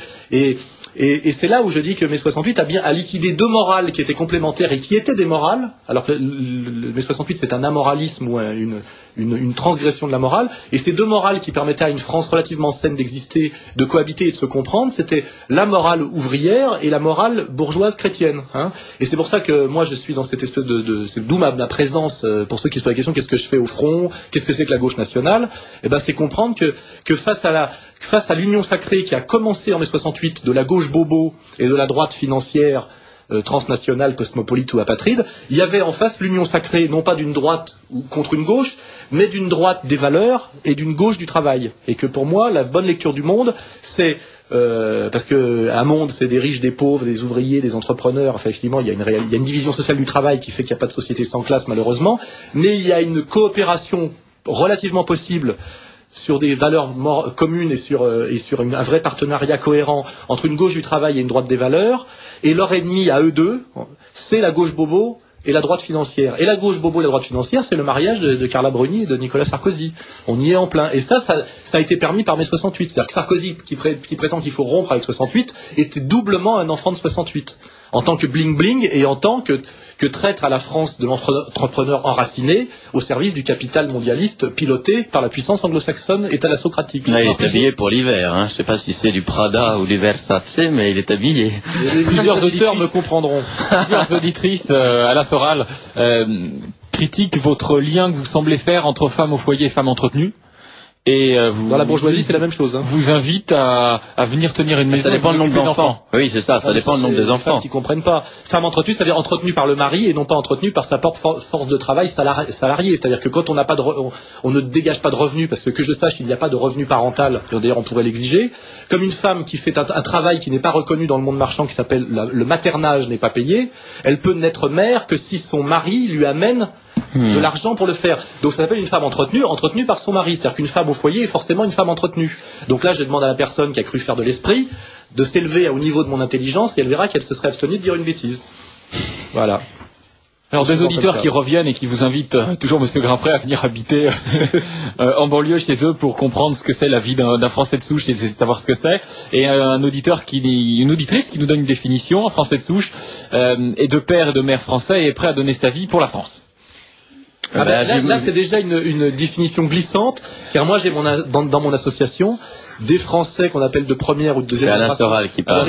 et c'est là où je dis que mai 68 a liquidé deux morales qui étaient complémentaires et qui étaient des morales, alors que le mai 68 c'est un amoralisme ou une transgression de la morale, et ces deux morales qui permettaient à une France relativement saine d'exister, de cohabiter et de se comprendre, c'était la morale ouvrière et la morale bourgeoise chrétienne. Et c'est pour ça que moi je suis dans cette espèce c'est d'où ma présence, pour ceux qui se posent la question, qu'est-ce que je fais au front, qu'est-ce que c'est que la gauche nationale, c'est comprendre que face à l'union sacrée qui a commencé en mai 68 de la gauche bobo et de la droite financière transnationale, cosmopolite ou apatride, il y avait en face l'union sacrée, non pas d'une droite ou contre une gauche, mais d'une droite des valeurs et d'une gauche du travail. Et que pour moi, la bonne lecture du monde, c'est parce que un monde, c'est des riches, des pauvres, des ouvriers, des entrepreneurs. Enfin, effectivement, il y a une division sociale du travail qui fait qu'il n'y a pas de société sans classe, malheureusement. Mais il y a une coopération relativement possible sur des valeurs communes et sur un vrai partenariat cohérent entre une gauche du travail et une droite des valeurs, et leur ennemi à eux deux, c'est la gauche bobo et la droite financière. Et la gauche bobo et la droite financière, c'est le mariage de Carla Bruni et de Nicolas Sarkozy. On y est en plein. Et ça a été permis par mai 68. C'est-à-dire que Sarkozy, qui prétend qu'il faut rompre avec 68, était doublement un enfant de 68. En tant que bling-bling et en tant que traître à la France de l'entrepreneur enraciné au service du capital mondialiste piloté par la puissance anglo-saxonne et thalassocratique. Là, il est habillé pour l'hiver. Je ne sais pas si c'est du Prada ou du Versace, mais il est habillé. Plusieurs auteurs me comprendront. Plusieurs auditrices à la Soral critiquent votre lien que vous semblez faire entre femmes au foyer et femmes entretenues. Et dans la bourgeoisie, c'est la même chose. Vous invite à venir tenir une maison. Ça dépend du nombre d'enfants. Oui, c'est ça. Ça dépend du nombre des enfants. Femmes qui comprennent pas. Femme entretenue, c'est-à-dire entretenue par le mari et non pas entretenue par sa force de travail salariée. C'est-à-dire que quand on n'a pas on ne dégage pas de revenus, parce que je sache, il n'y a pas de revenu parental. D'ailleurs, on pourrait l'exiger. Comme une femme qui fait un travail qui n'est pas reconnu dans le monde marchand, qui s'appelle le maternage, n'est pas payé, elle peut n'être mère que si son mari lui amène de l'argent pour le faire. Donc ça s'appelle une femme entretenue par son mari. C'est-à-dire qu'une femme au foyer est forcément une femme entretenue. Donc là, je demande à la personne qui a cru faire de l'esprit de s'élever au niveau de mon intelligence et elle verra qu'elle se serait abstenue de dire une bêtise. Voilà. Alors des auditeurs qui reviennent et qui vous invitent, toujours Monsieur Grimpré, à venir habiter en banlieue chez eux pour comprendre ce que c'est la vie d'un Français de souche et savoir ce que c'est. Et une auditrice qui nous donne une définition, un Français de souche est de père et de mère français et est prêt à donner sa vie pour la France. Là, c'est déjà une définition glissante, car moi j'ai dans mon association des Français qu'on appelle de première ou de deuxième génération,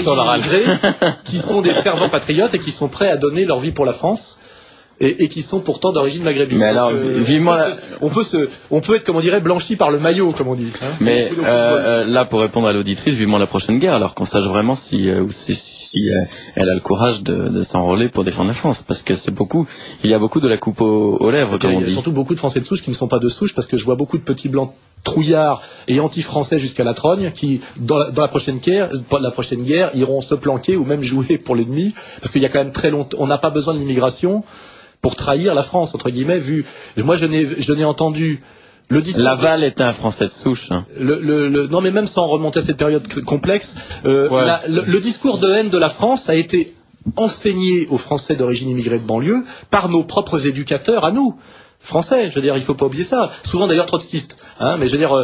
qui sont des fervents patriotes et qui sont prêts à donner leur vie pour la France. Et qui sont pourtant d'origine maghrébine. Mais alors, vivement, on peut être, comme on dirait, blanchi par le maillot, comme on dit. Mais là, pour répondre à l'auditrice, vivement la prochaine guerre, alors qu'on sache vraiment si elle a le courage de s'enrôler pour défendre la France, parce que il y a beaucoup de la coupe aux lèvres, comme on dit. Il y a surtout beaucoup de Français de souche qui ne sont pas de souche, parce que je vois beaucoup de petits blancs trouillards et anti-français jusqu'à la trogne qui, dans la prochaine guerre, iront se planquer ou même jouer pour l'ennemi, parce qu'il y a quand même très longtemps, on n'a pas besoin de l'immigration pour trahir la France, entre guillemets, moi je n'ai entendu le discours. Laval était un Français de souche. Non, mais même sans remonter à cette période complexe, le discours de haine de la France a été enseigné aux Français d'origine immigrée de banlieue par nos propres éducateurs à nous. français. Je veux dire, il faut pas oublier ça. Souvent d'ailleurs trotskiste. Mais je veux dire,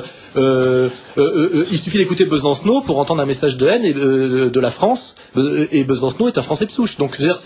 il suffit d'écouter Besancenot pour entendre un message de haine de la France. Et Besancenot est un Français de souche. Donc, je veux dire,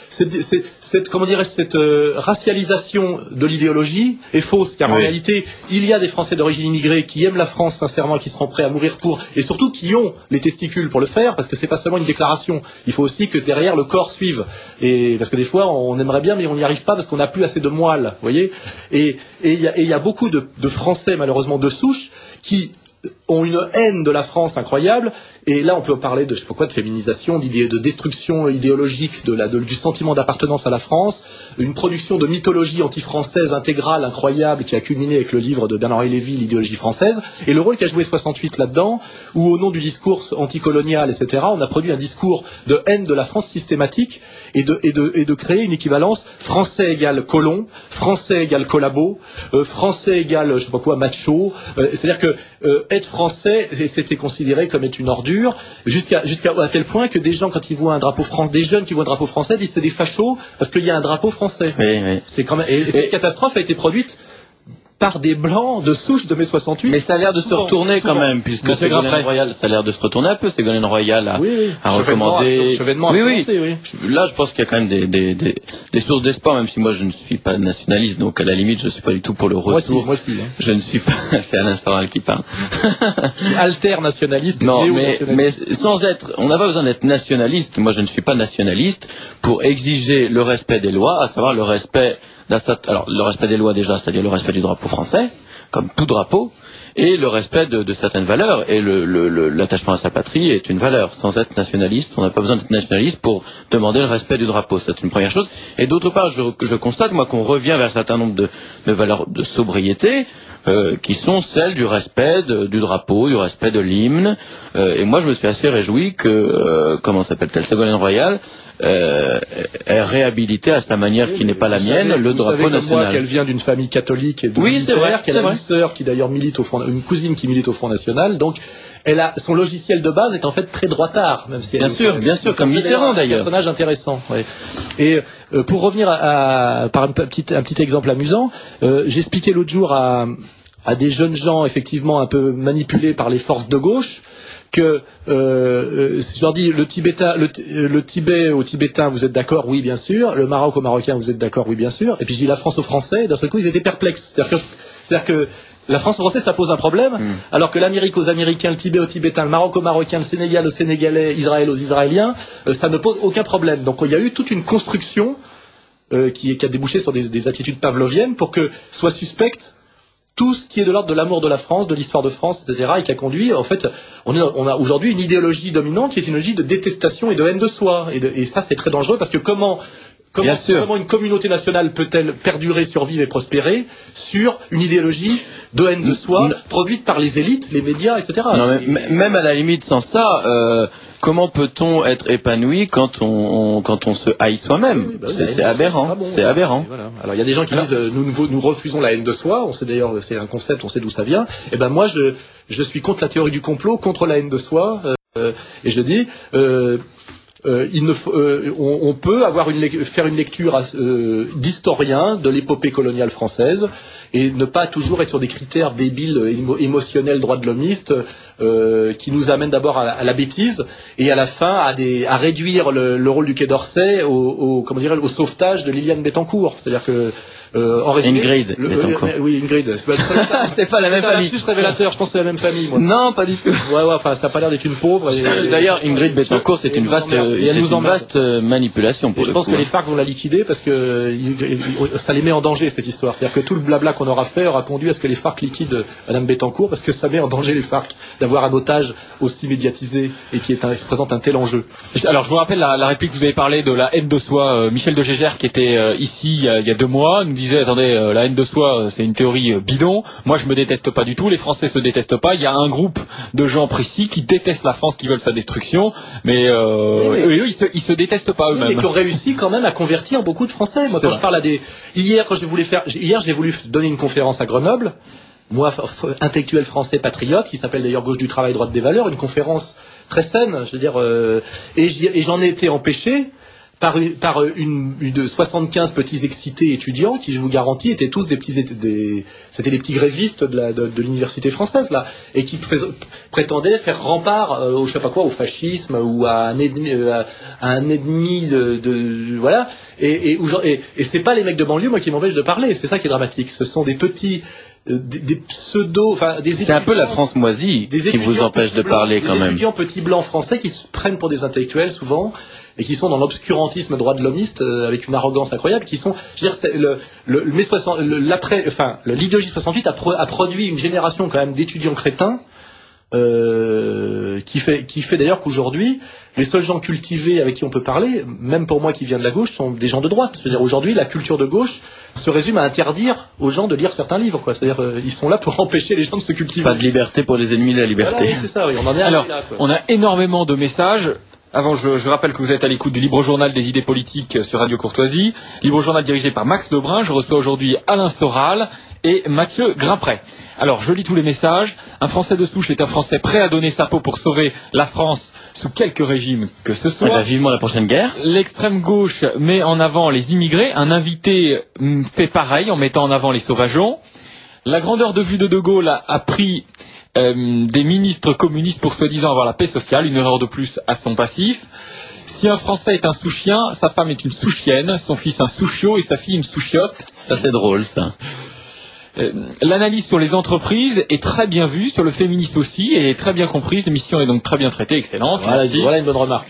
cette comment dirais-je, cette racialisation de l'idéologie est fausse, car en réalité, il y a des Français d'origine immigrée qui aiment la France sincèrement, qui seront prêts à mourir pour, et surtout qui ont les testicules pour le faire, parce que c'est pas seulement une déclaration. Il faut aussi que derrière le corps suive. Et parce que des fois, on aimerait bien, mais on n'y arrive pas parce qu'on n'a plus assez de moelle, vous voyez. Et il y a beaucoup de Français, malheureusement, de souche, qui ont une haine de la France incroyable, et là on peut parler de je sais pas quoi, de féminisation, de destruction idéologique du sentiment d'appartenance à la France, une production de mythologie anti-française intégrale incroyable qui a culminé avec le livre de Bernard-Henri Lévy, l'idéologie française, et le rôle qu'a joué 68 là-dedans, où au nom du discours anticolonial, etc., on a produit un discours de haine de la France systématique, et de créer une équivalence français égale colon, français égale collabo, français égale je sais pas quoi, macho, c'est-à-dire que être français, c'était considéré comme être une ordure, jusqu'à tel point que des gens, quand ils voient un drapeau français, des jeunes qui voient un drapeau français, disent c'est des fachos parce qu'il y a un drapeau français. Oui. C'est quand même, et cette catastrophe a été produite par des blancs de souche de mai 68. Mais ça a l'air de se retourner quand même, puisque Ségolène Royal, ça a l'air de se retourner un peu. Ségolène Royal a recommandé. Là, je pense qu'il y a quand même des sources d'espoir, même si moi je ne suis pas nationaliste, donc à la limite je suis pas du tout pour le retour. Moi aussi. Je ne suis pas. C'est Alain Soral qui parle. Alter nationaliste. Non, mais sans être. On n'a pas besoin d'être nationaliste. Moi, je ne suis pas nationaliste pour exiger le respect des lois, à savoir le respect. Alors, le respect des lois déjà, c'est-à-dire le respect du drapeau français, comme tout drapeau, et le respect de certaines valeurs. Et l'attachement à sa patrie est une valeur. Sans être nationaliste, on n'a pas besoin d'être nationaliste pour demander le respect du drapeau. C'est une première chose. Et d'autre part, je constate, moi, qu'on revient vers un certain nombre de valeurs de sobriété, qui sont celles du respect du drapeau, du respect de l'hymne. Et moi, je me suis assez réjoui que, comment s'appelle-t-elle, Ségolène Royal, est réhabilité à sa manière qui n'est pas la mienne, le drapeau national. Moi, qu'elle vient d'une famille catholique et de militaire, qu'elle a une sœur qui d'ailleurs milite au Front, une cousine qui milite au Front National, donc son logiciel de base est en fait très droitard, même si bien sûr, comme Mitterrand d'ailleurs. Un personnage intéressant. Ouais. Et pour revenir par un petit exemple amusant, j'expliquais l'autre jour à des jeunes gens effectivement un peu manipulés par les forces de gauche que je leur dis le Tibet aux Tibétains vous êtes d'accord, oui bien sûr, le Maroc aux Marocains vous êtes d'accord, oui bien sûr, et puis je dis la France aux Français, et d'un seul coup ils étaient perplexes, c'est-à-dire que la France aux Français ça pose un problème, alors que l'Amérique aux Américains, le Tibet aux Tibétains, le Maroc aux Marocains, le Sénégal aux Sénégalais, Israël aux Israéliens, ça ne pose aucun problème. Donc il y a eu toute une construction qui a débouché sur des attitudes pavloviennes pour que soit suspecte tout ce qui est de l'ordre de l'amour de la France, de l'histoire de France, etc., et qui a conduit, en fait, on a aujourd'hui une idéologie dominante qui est une idéologie de détestation et de haine de soi. Et ça, c'est très dangereux parce que comment une communauté nationale peut-elle perdurer, survivre et prospérer sur une idéologie de haine de soi produite par les élites, les médias, etc. Non, mais même à la limite sans ça, comment peut-on être épanoui quand on se haït soi-même? C'est aberrant. C'est aberrant. Voilà. Alors il y a des gens qui disent nous refusons la haine de soi. On sait d'ailleurs c'est un concept, on sait d'où ça vient. Et ben moi je suis contre la théorie du complot, contre la haine de soi. Et je dis on peut faire une lecture d'historien de l'épopée coloniale française et ne pas toujours être sur des critères débiles, émotionnels, droits de l'homiste, qui nous amènent d'abord à la bêtise et à la fin à réduire le rôle du Quai d'Orsay au sauvetage de Liliane Bettencourt. C'est-à-dire que en résumé, Ingrid Bettencourt. Oui, Ingrid. C'est pas la même famille. C'est juste révélateur. Je pense que c'est la même famille. Moi. Non, pas du tout. Ouais, enfin, ça a pas l'air d'être une pauvre. D'ailleurs, Ingrid Bettencourt, c'est une vaste manipulation. Je pense que les FARC vont la liquider parce que ça les met en danger cette histoire. C'est-à-dire que tout le blabla qu'on aura fait aura conduit à ce que les FARC liquident Madame Bettencourt parce que ça met en danger les FARC d'avoir un otage aussi médiatisé et qui présente un tel enjeu. Alors, je vous rappelle la réplique que vous avez parlé de la haine de soi. Michel de Gégère, qui était ici il y a 2 mois, nous disait attendez, la haine de soi, c'est une théorie bidon. Moi, je me déteste pas du tout. Les Français se détestent pas. Il y a un groupe de gens précis qui détestent la France, qui veulent sa destruction, mais eux, ils se détestent pas eux-mêmes. Mais qui ont réussi quand même à convertir beaucoup de Français. Moi, quand je parle hier, j'ai voulu donner une conférence à Grenoble. Moi, intellectuel français patriote, qui s'appelle d'ailleurs Gauche du travail, droite des valeurs, une conférence très saine, je veux dire, et j'en ai été empêché par une de 75 petits excités étudiants qui, je vous garantis, étaient tous c'était les petits grévistes de l'université française là, et qui prétendaient faire rempart au je sais pas quoi, au fascisme ou à un ennemi voilà. Et c'est pas les mecs de banlieue moi qui m'empêchent de parler. C'est ça qui est dramatique. Ce sont des petits des pseudo, enfin des. C'est un peu la France moisie qui vous empêche de parler quand même. Des étudiants petits blancs français qui se prennent pour des intellectuels souvent et qui sont dans l'obscurantisme droit de l'homiste avec une arrogance incroyable, qui sont, je veux dire, l'idéologie 68 a produit une génération quand même d'étudiants crétins. Qui fait d'ailleurs qu'aujourd'hui les seuls gens cultivés avec qui on peut parler, même pour moi qui viens de la gauche, sont des gens de droite. C'est-à-dire aujourd'hui la culture de gauche se résume à interdire aux gens de lire certains livres, quoi. C'est-à-dire ils sont là pour empêcher les gens de se cultiver. Pas de liberté pour les ennemis de la liberté. Voilà, oui, c'est ça. Oui, on en est alors là, quoi. On a énormément de messages. Avant, je rappelle que vous êtes à l'écoute du Libre Journal des idées politiques sur Radio Courtoisie. Libre Journal dirigé par Max Lebrun. Je reçois aujourd'hui Alain Soral et Mathieu Grimpret. Alors, je lis tous les messages. Un Français de souche est un Français prêt à donner sa peau pour sauver la France sous quelque régime que ce soit. Eh ben, vivement la prochaine guerre. L'extrême gauche met en avant les immigrés. Un invité fait pareil en mettant en avant les sauvageons. La grandeur de vue de De Gaulle a pris des ministres communistes pour soi-disant avoir la paix sociale, une erreur de plus à son passif. Si un Français est un sous-chien, sa femme est une sous-chienne, son fils un sous-chiot et sa fille une sous-chiotte. Ça c'est drôle ça. L'analyse sur les entreprises est très bien vue, sur le féminisme aussi, et est très bien comprise. L'émission est donc très bien traitée, excellente. Voilà une bonne remarque.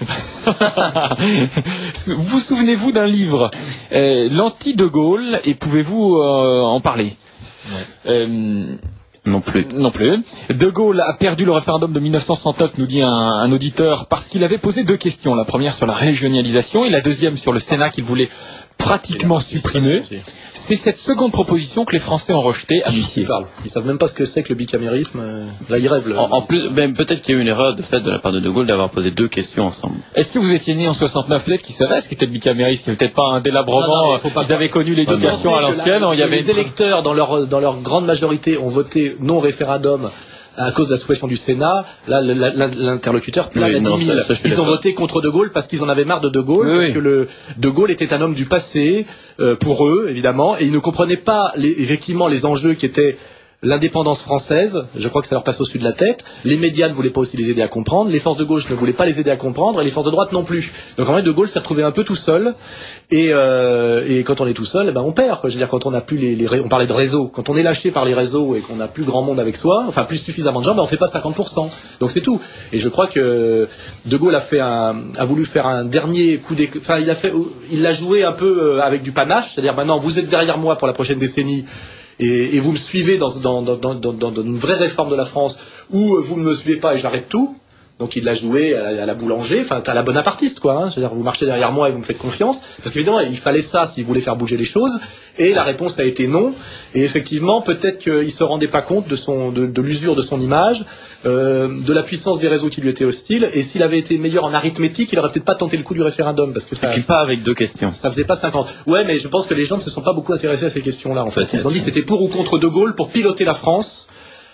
Vous souvenez-vous d'un livre, l'anti-De Gaulle, et pouvez-vous en parler? Ouais. Non plus. Non plus. De Gaulle a perdu le référendum de 1969, nous dit un auditeur, parce qu'il avait posé deux questions. La première sur la régionalisation et la deuxième sur le Sénat qu'il voulait pratiquement supprimer. C'est cette seconde proposition que les Français ont rejetée à Mitié. Ils savent même pas ce que c'est que le bicamérisme. Là, ils rêvent. En plus, ben, peut-être qu'il y a eu une erreur de fait de la part de Gaulle d'avoir posé deux questions ensemble. Est-ce que vous étiez né en 69? Peut-être qu'ils savaient ce qu'était le bicamérisme. Il n'y avait peut-être pas un délabrement. Ils avaient connu l'éducation à l'ancienne. Les électeurs, dans leur grande majorité, ont voté non au référendum à cause de la suppression du Sénat. Là, l'interlocuteur plane à 10 000. Ils ont voté contre De Gaulle parce qu'ils en avaient marre de Gaulle, parce que De Gaulle était un homme du passé, pour eux, évidemment, et ils ne comprenaient pas effectivement les enjeux qui étaient l'indépendance française. Je crois que ça leur passe au-dessus de la tête. Les médias ne voulaient pas aussi les aider à comprendre. Les forces de gauche ne voulaient pas les aider à comprendre, et les forces de droite non plus. Donc en fait, De Gaulle s'est retrouvé un peu tout seul. Et quand on est tout seul, on perd, quoi. Je veux dire, quand on n'a plus on parlait de réseau. Quand on est lâché par les réseaux et qu'on n'a plus grand monde avec soi, enfin plus suffisamment de gens, on fait pas 50%. Donc c'est tout. Et je crois que De Gaulle a voulu faire un dernier coup d'éclat. Enfin, il l'a joué un peu avec du panache. C'est-à-dire maintenant, vous êtes derrière moi pour la prochaine décennie. Et vous me suivez dans une vraie réforme de la France, ou vous ne me suivez pas et j'arrête tout. Donc il l'a joué à la boulanger, enfin à la bonapartiste, quoi. Hein. C'est-à-dire vous marchez derrière moi et vous me faites confiance, parce qu'évidemment il fallait ça s'il voulait faire bouger les choses. Et la réponse a été non. Et effectivement, peut-être qu'il se rendait pas compte de l'usure de son image, de la puissance des réseaux qui lui étaient hostiles. Et s'il avait été meilleur en arithmétique, il aurait peut-être pas tenté le coup du référendum, parce que ça. Et puis pas avec deux questions. Ça faisait pas 50. Ouais, mais je pense que les gens ne se sont pas beaucoup intéressés à ces questions-là. En fait, ils ont dit c'était pour ou contre De Gaulle pour piloter la France.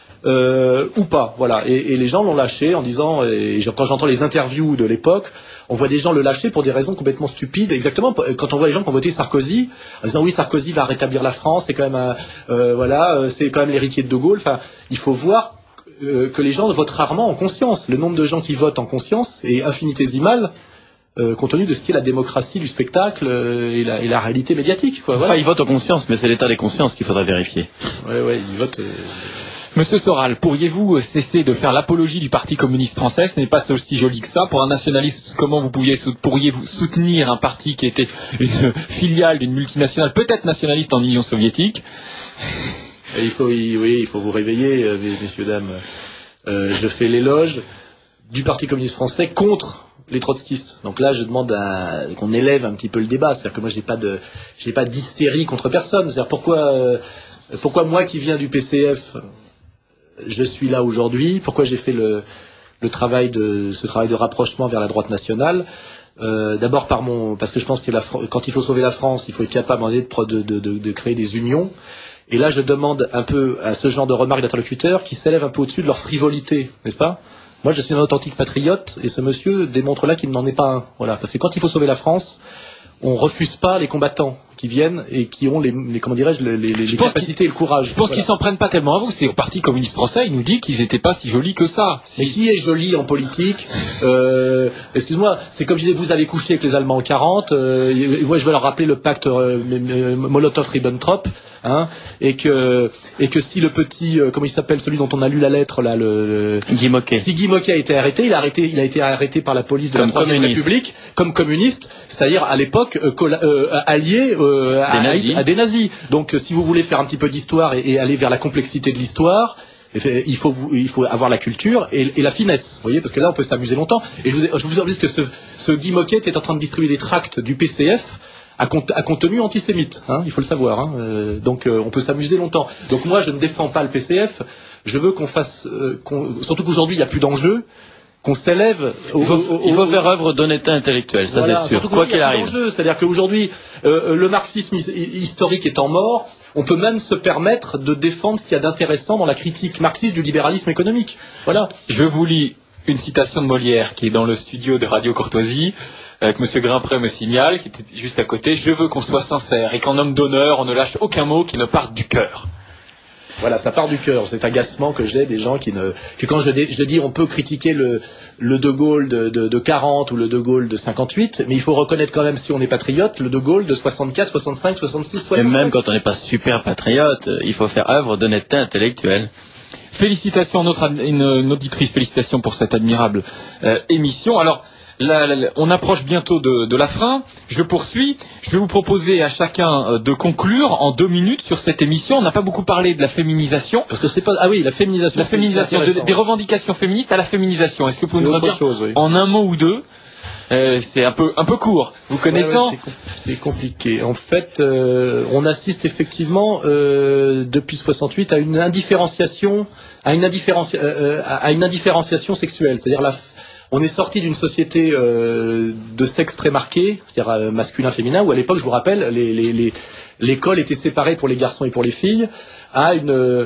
Ou pas, voilà. Et les gens l'ont lâché en disant, quand j'entends les interviews de l'époque, on voit des gens le lâcher pour des raisons complètement stupides. Exactement, quand on voit les gens qui ont voté Sarkozy, en disant oui, Sarkozy va rétablir la France, c'est quand même, c'est quand même l'héritier de De Gaulle. Enfin, il faut voir que les gens votent rarement en conscience. Le nombre de gens qui votent en conscience est infinitésimal. Compte tenu de ce qu'est la démocratie du spectacle et la réalité médiatique, quoi. Voilà. Enfin, ils votent en conscience, mais c'est l'état des consciences qu'il faudra vérifier. Ouais, ils votent. Monsieur Soral, pourriez-vous cesser de faire l'apologie du Parti communiste français? Ce n'est pas aussi joli que ça. Pour un nationaliste, comment pourriez-vous soutenir un parti qui était une filiale d'une multinationale, peut-être nationaliste en Union soviétique? Il faut vous réveiller, messieurs, dames. Je fais l'éloge du Parti communiste français contre les trotskistes. Donc là, je demande qu'on élève un petit peu le débat. C'est-à-dire que moi, j'ai pas d'hystérie contre personne. C'est-à-dire pourquoi moi qui viens du PCF, je suis là aujourd'hui, pourquoi j'ai fait ce travail de rapprochement vers la droite nationale. D'abord parce que je pense que quand il faut sauver la France, il faut être capable de créer des unions. Et là, je demande un peu à ce genre de remarques d'interlocuteurs qui s'élèvent un peu au-dessus de leur frivolité, n'est-ce pas ? Moi, je suis un authentique patriote, et ce monsieur démontre là qu'il n'en est pas un. Voilà, parce que quand il faut sauver la France, on refuse pas les combattants qui viennent et qui ont les comment dirais-je, les capacités et le courage. Je pense qu'ils s'en prennent pas tellement à vous. C'est au Parti communiste français, il nous dit qu'ils étaient pas si jolis que ça. Mais qui est joli en politique? Excuse-moi, c'est comme je disais, vous allez coucher avec les Allemands en 40. Moi, je vais leur rappeler le pacte Molotov-Ribbentrop, hein, et que si le petit, comment il s'appelle, celui dont on a lu la lettre là, Guy Moquet. Si Guy Moquet a été arrêté, il a été arrêté par la police de la Troisième République comme communiste, c'est-à-dire à l'époque allié à des nazis. Donc, si vous voulez faire un petit peu d'histoire et aller vers la complexité de l'histoire, il faut avoir la culture et la finesse, vous voyez, parce que là on peut s'amuser longtemps. Et je vous avise que ce Guy Moquet est en train de distribuer des tracts du PCF à contenu antisémite, hein, il faut le savoir. Hein. Donc on peut s'amuser longtemps. Donc moi je ne défends pas le PCF. Je veux qu'on fasse, surtout qu'aujourd'hui il n'y a plus d'enjeu, qu'on s'élève. Il faut faire œuvre d'honnêteté intellectuelle, ça voilà, c'est sûr, quoi qu'il arrive. C'est-à-dire qu'aujourd'hui, le marxisme historique étant mort, on peut même se permettre de défendre ce qu'il y a d'intéressant dans la critique marxiste du libéralisme économique. Voilà. Je vous lis une citation de Molière qui est dans le studio de Radio Courtoisie, avec Monsieur Grimpré me signale, qui était juste à côté. Je veux qu'on soit sincère et qu'en homme d'honneur, on ne lâche aucun mot qui ne parte du cœur. Voilà, ça part du cœur. C'est agacement que j'ai des gens que quand je dis on peut critiquer le De Gaulle de 40 ou le De Gaulle de 58, mais il faut reconnaître quand même, si on est patriote, le De Gaulle de 64, 65, 66, 67. Et même quand on n'est pas super patriote, il faut faire œuvre d'honnêteté intellectuelle. Félicitations à une auditrice, félicitations pour cette admirable émission. Alors, on approche bientôt de la fin. Je poursuis. Je vais vous proposer à chacun de conclure en 2 minutes sur cette émission. On n'a pas beaucoup parlé de la féminisation. Parce que c'est pas... Ah oui, la féminisation. La féminisation, des revendications féministes à la féminisation. Est-ce que vous pouvez nous en dire en un mot ou deux? C'est un peu court. Vous connaissant? Ouais, c'est compliqué. En fait, on assiste effectivement depuis 68 à une indifférenciation sexuelle. C'est-à-dire on est sorti d'une société de sexe très marqué, c'est-à-dire masculin-féminin, où à l'époque, je vous rappelle, l'école était séparée pour les garçons et pour les filles, à une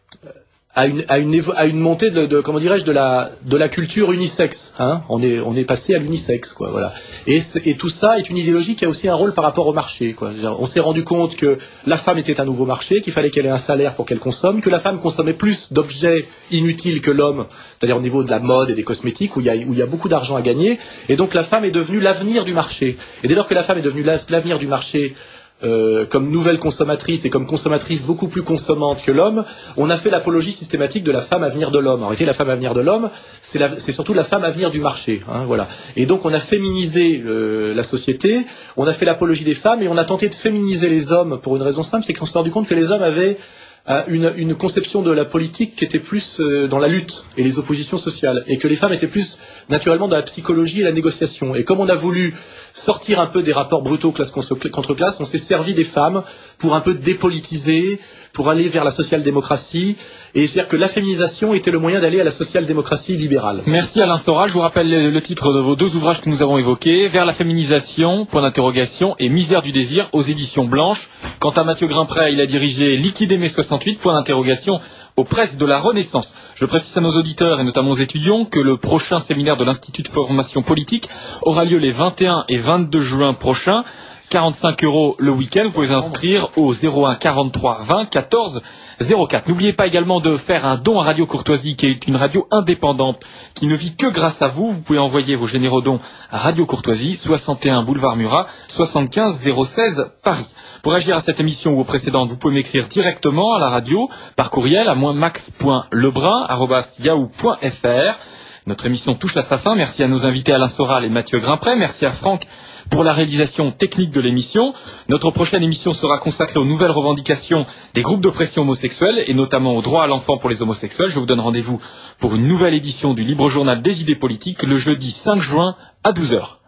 montée comment dirais-je, de la culture unisexe, hein. On est passé à l'unisexe, quoi, voilà. Et tout ça est une idéologie qui a aussi un rôle par rapport au marché, quoi. On s'est rendu compte que la femme était un nouveau marché, qu'il fallait qu'elle ait un salaire pour qu'elle consomme, que la femme consommait plus d'objets inutiles que l'homme, c'est-à-dire au niveau de la mode et des cosmétiques, où il y a beaucoup d'argent à gagner. Et donc la femme est devenue l'avenir du marché. Et dès lors que la femme est devenue l'avenir du marché, comme nouvelle consommatrice et comme consommatrice beaucoup plus consommante que l'homme, on a fait l'apologie systématique de la femme avenir de l'homme. En réalité, la femme avenir de l'homme, c'est surtout la femme avenir du marché, hein, voilà. Et donc on a féminisé la société, on a fait l'apologie des femmes et on a tenté de féminiser les hommes pour une raison simple, c'est qu'on s'est rendu compte que les hommes avaient une conception de la politique qui était plus dans la lutte et les oppositions sociales, et que les femmes étaient plus naturellement dans la psychologie et la négociation. Et comme on a voulu sortir un peu des rapports brutaux classe contre classe, on s'est servi des femmes pour un peu dépolitiser, pour aller vers la social-démocratie, et c'est-à-dire que la féminisation était le moyen d'aller à la social-démocratie libérale. Merci Alain Soral. Je vous rappelle le titre de vos 2 ouvrages que nous avons évoqués, Vers la féminisation, point d'interrogation, et Misère du désir, aux éditions Blanches. Quant à Mathieu Grimpré, il a dirigé Liquider mai 68, point d'interrogation, aux presses de la Renaissance. Je précise à nos auditeurs et notamment aux étudiants que le prochain séminaire de l'Institut de formation politique aura lieu les 21 et 22 juin prochains. 45 € le week-end. Vous pouvez inscrire au 01 43 20 14 04. N'oubliez pas également de faire un don à Radio Courtoisie, qui est une radio indépendante qui ne vit que grâce à vous. Vous pouvez envoyer vos généreux dons à Radio Courtoisie, 61 boulevard Murat, 75 016 Paris. Pour réagir à cette émission ou aux précédentes, vous pouvez m'écrire directement à la radio par courriel à max.lebrun@yahoo.fr. Notre émission touche à sa fin. Merci à nos invités Alain Soral et Mathieu Grimpré. Merci à Franck pour la réalisation technique de l'émission. Notre prochaine émission sera consacrée aux nouvelles revendications des groupes de pression homosexuels et notamment au droit à l'enfant pour les homosexuels. Je vous donne rendez-vous pour une nouvelle édition du Libre Journal des idées politiques le jeudi 5 juin à 12h.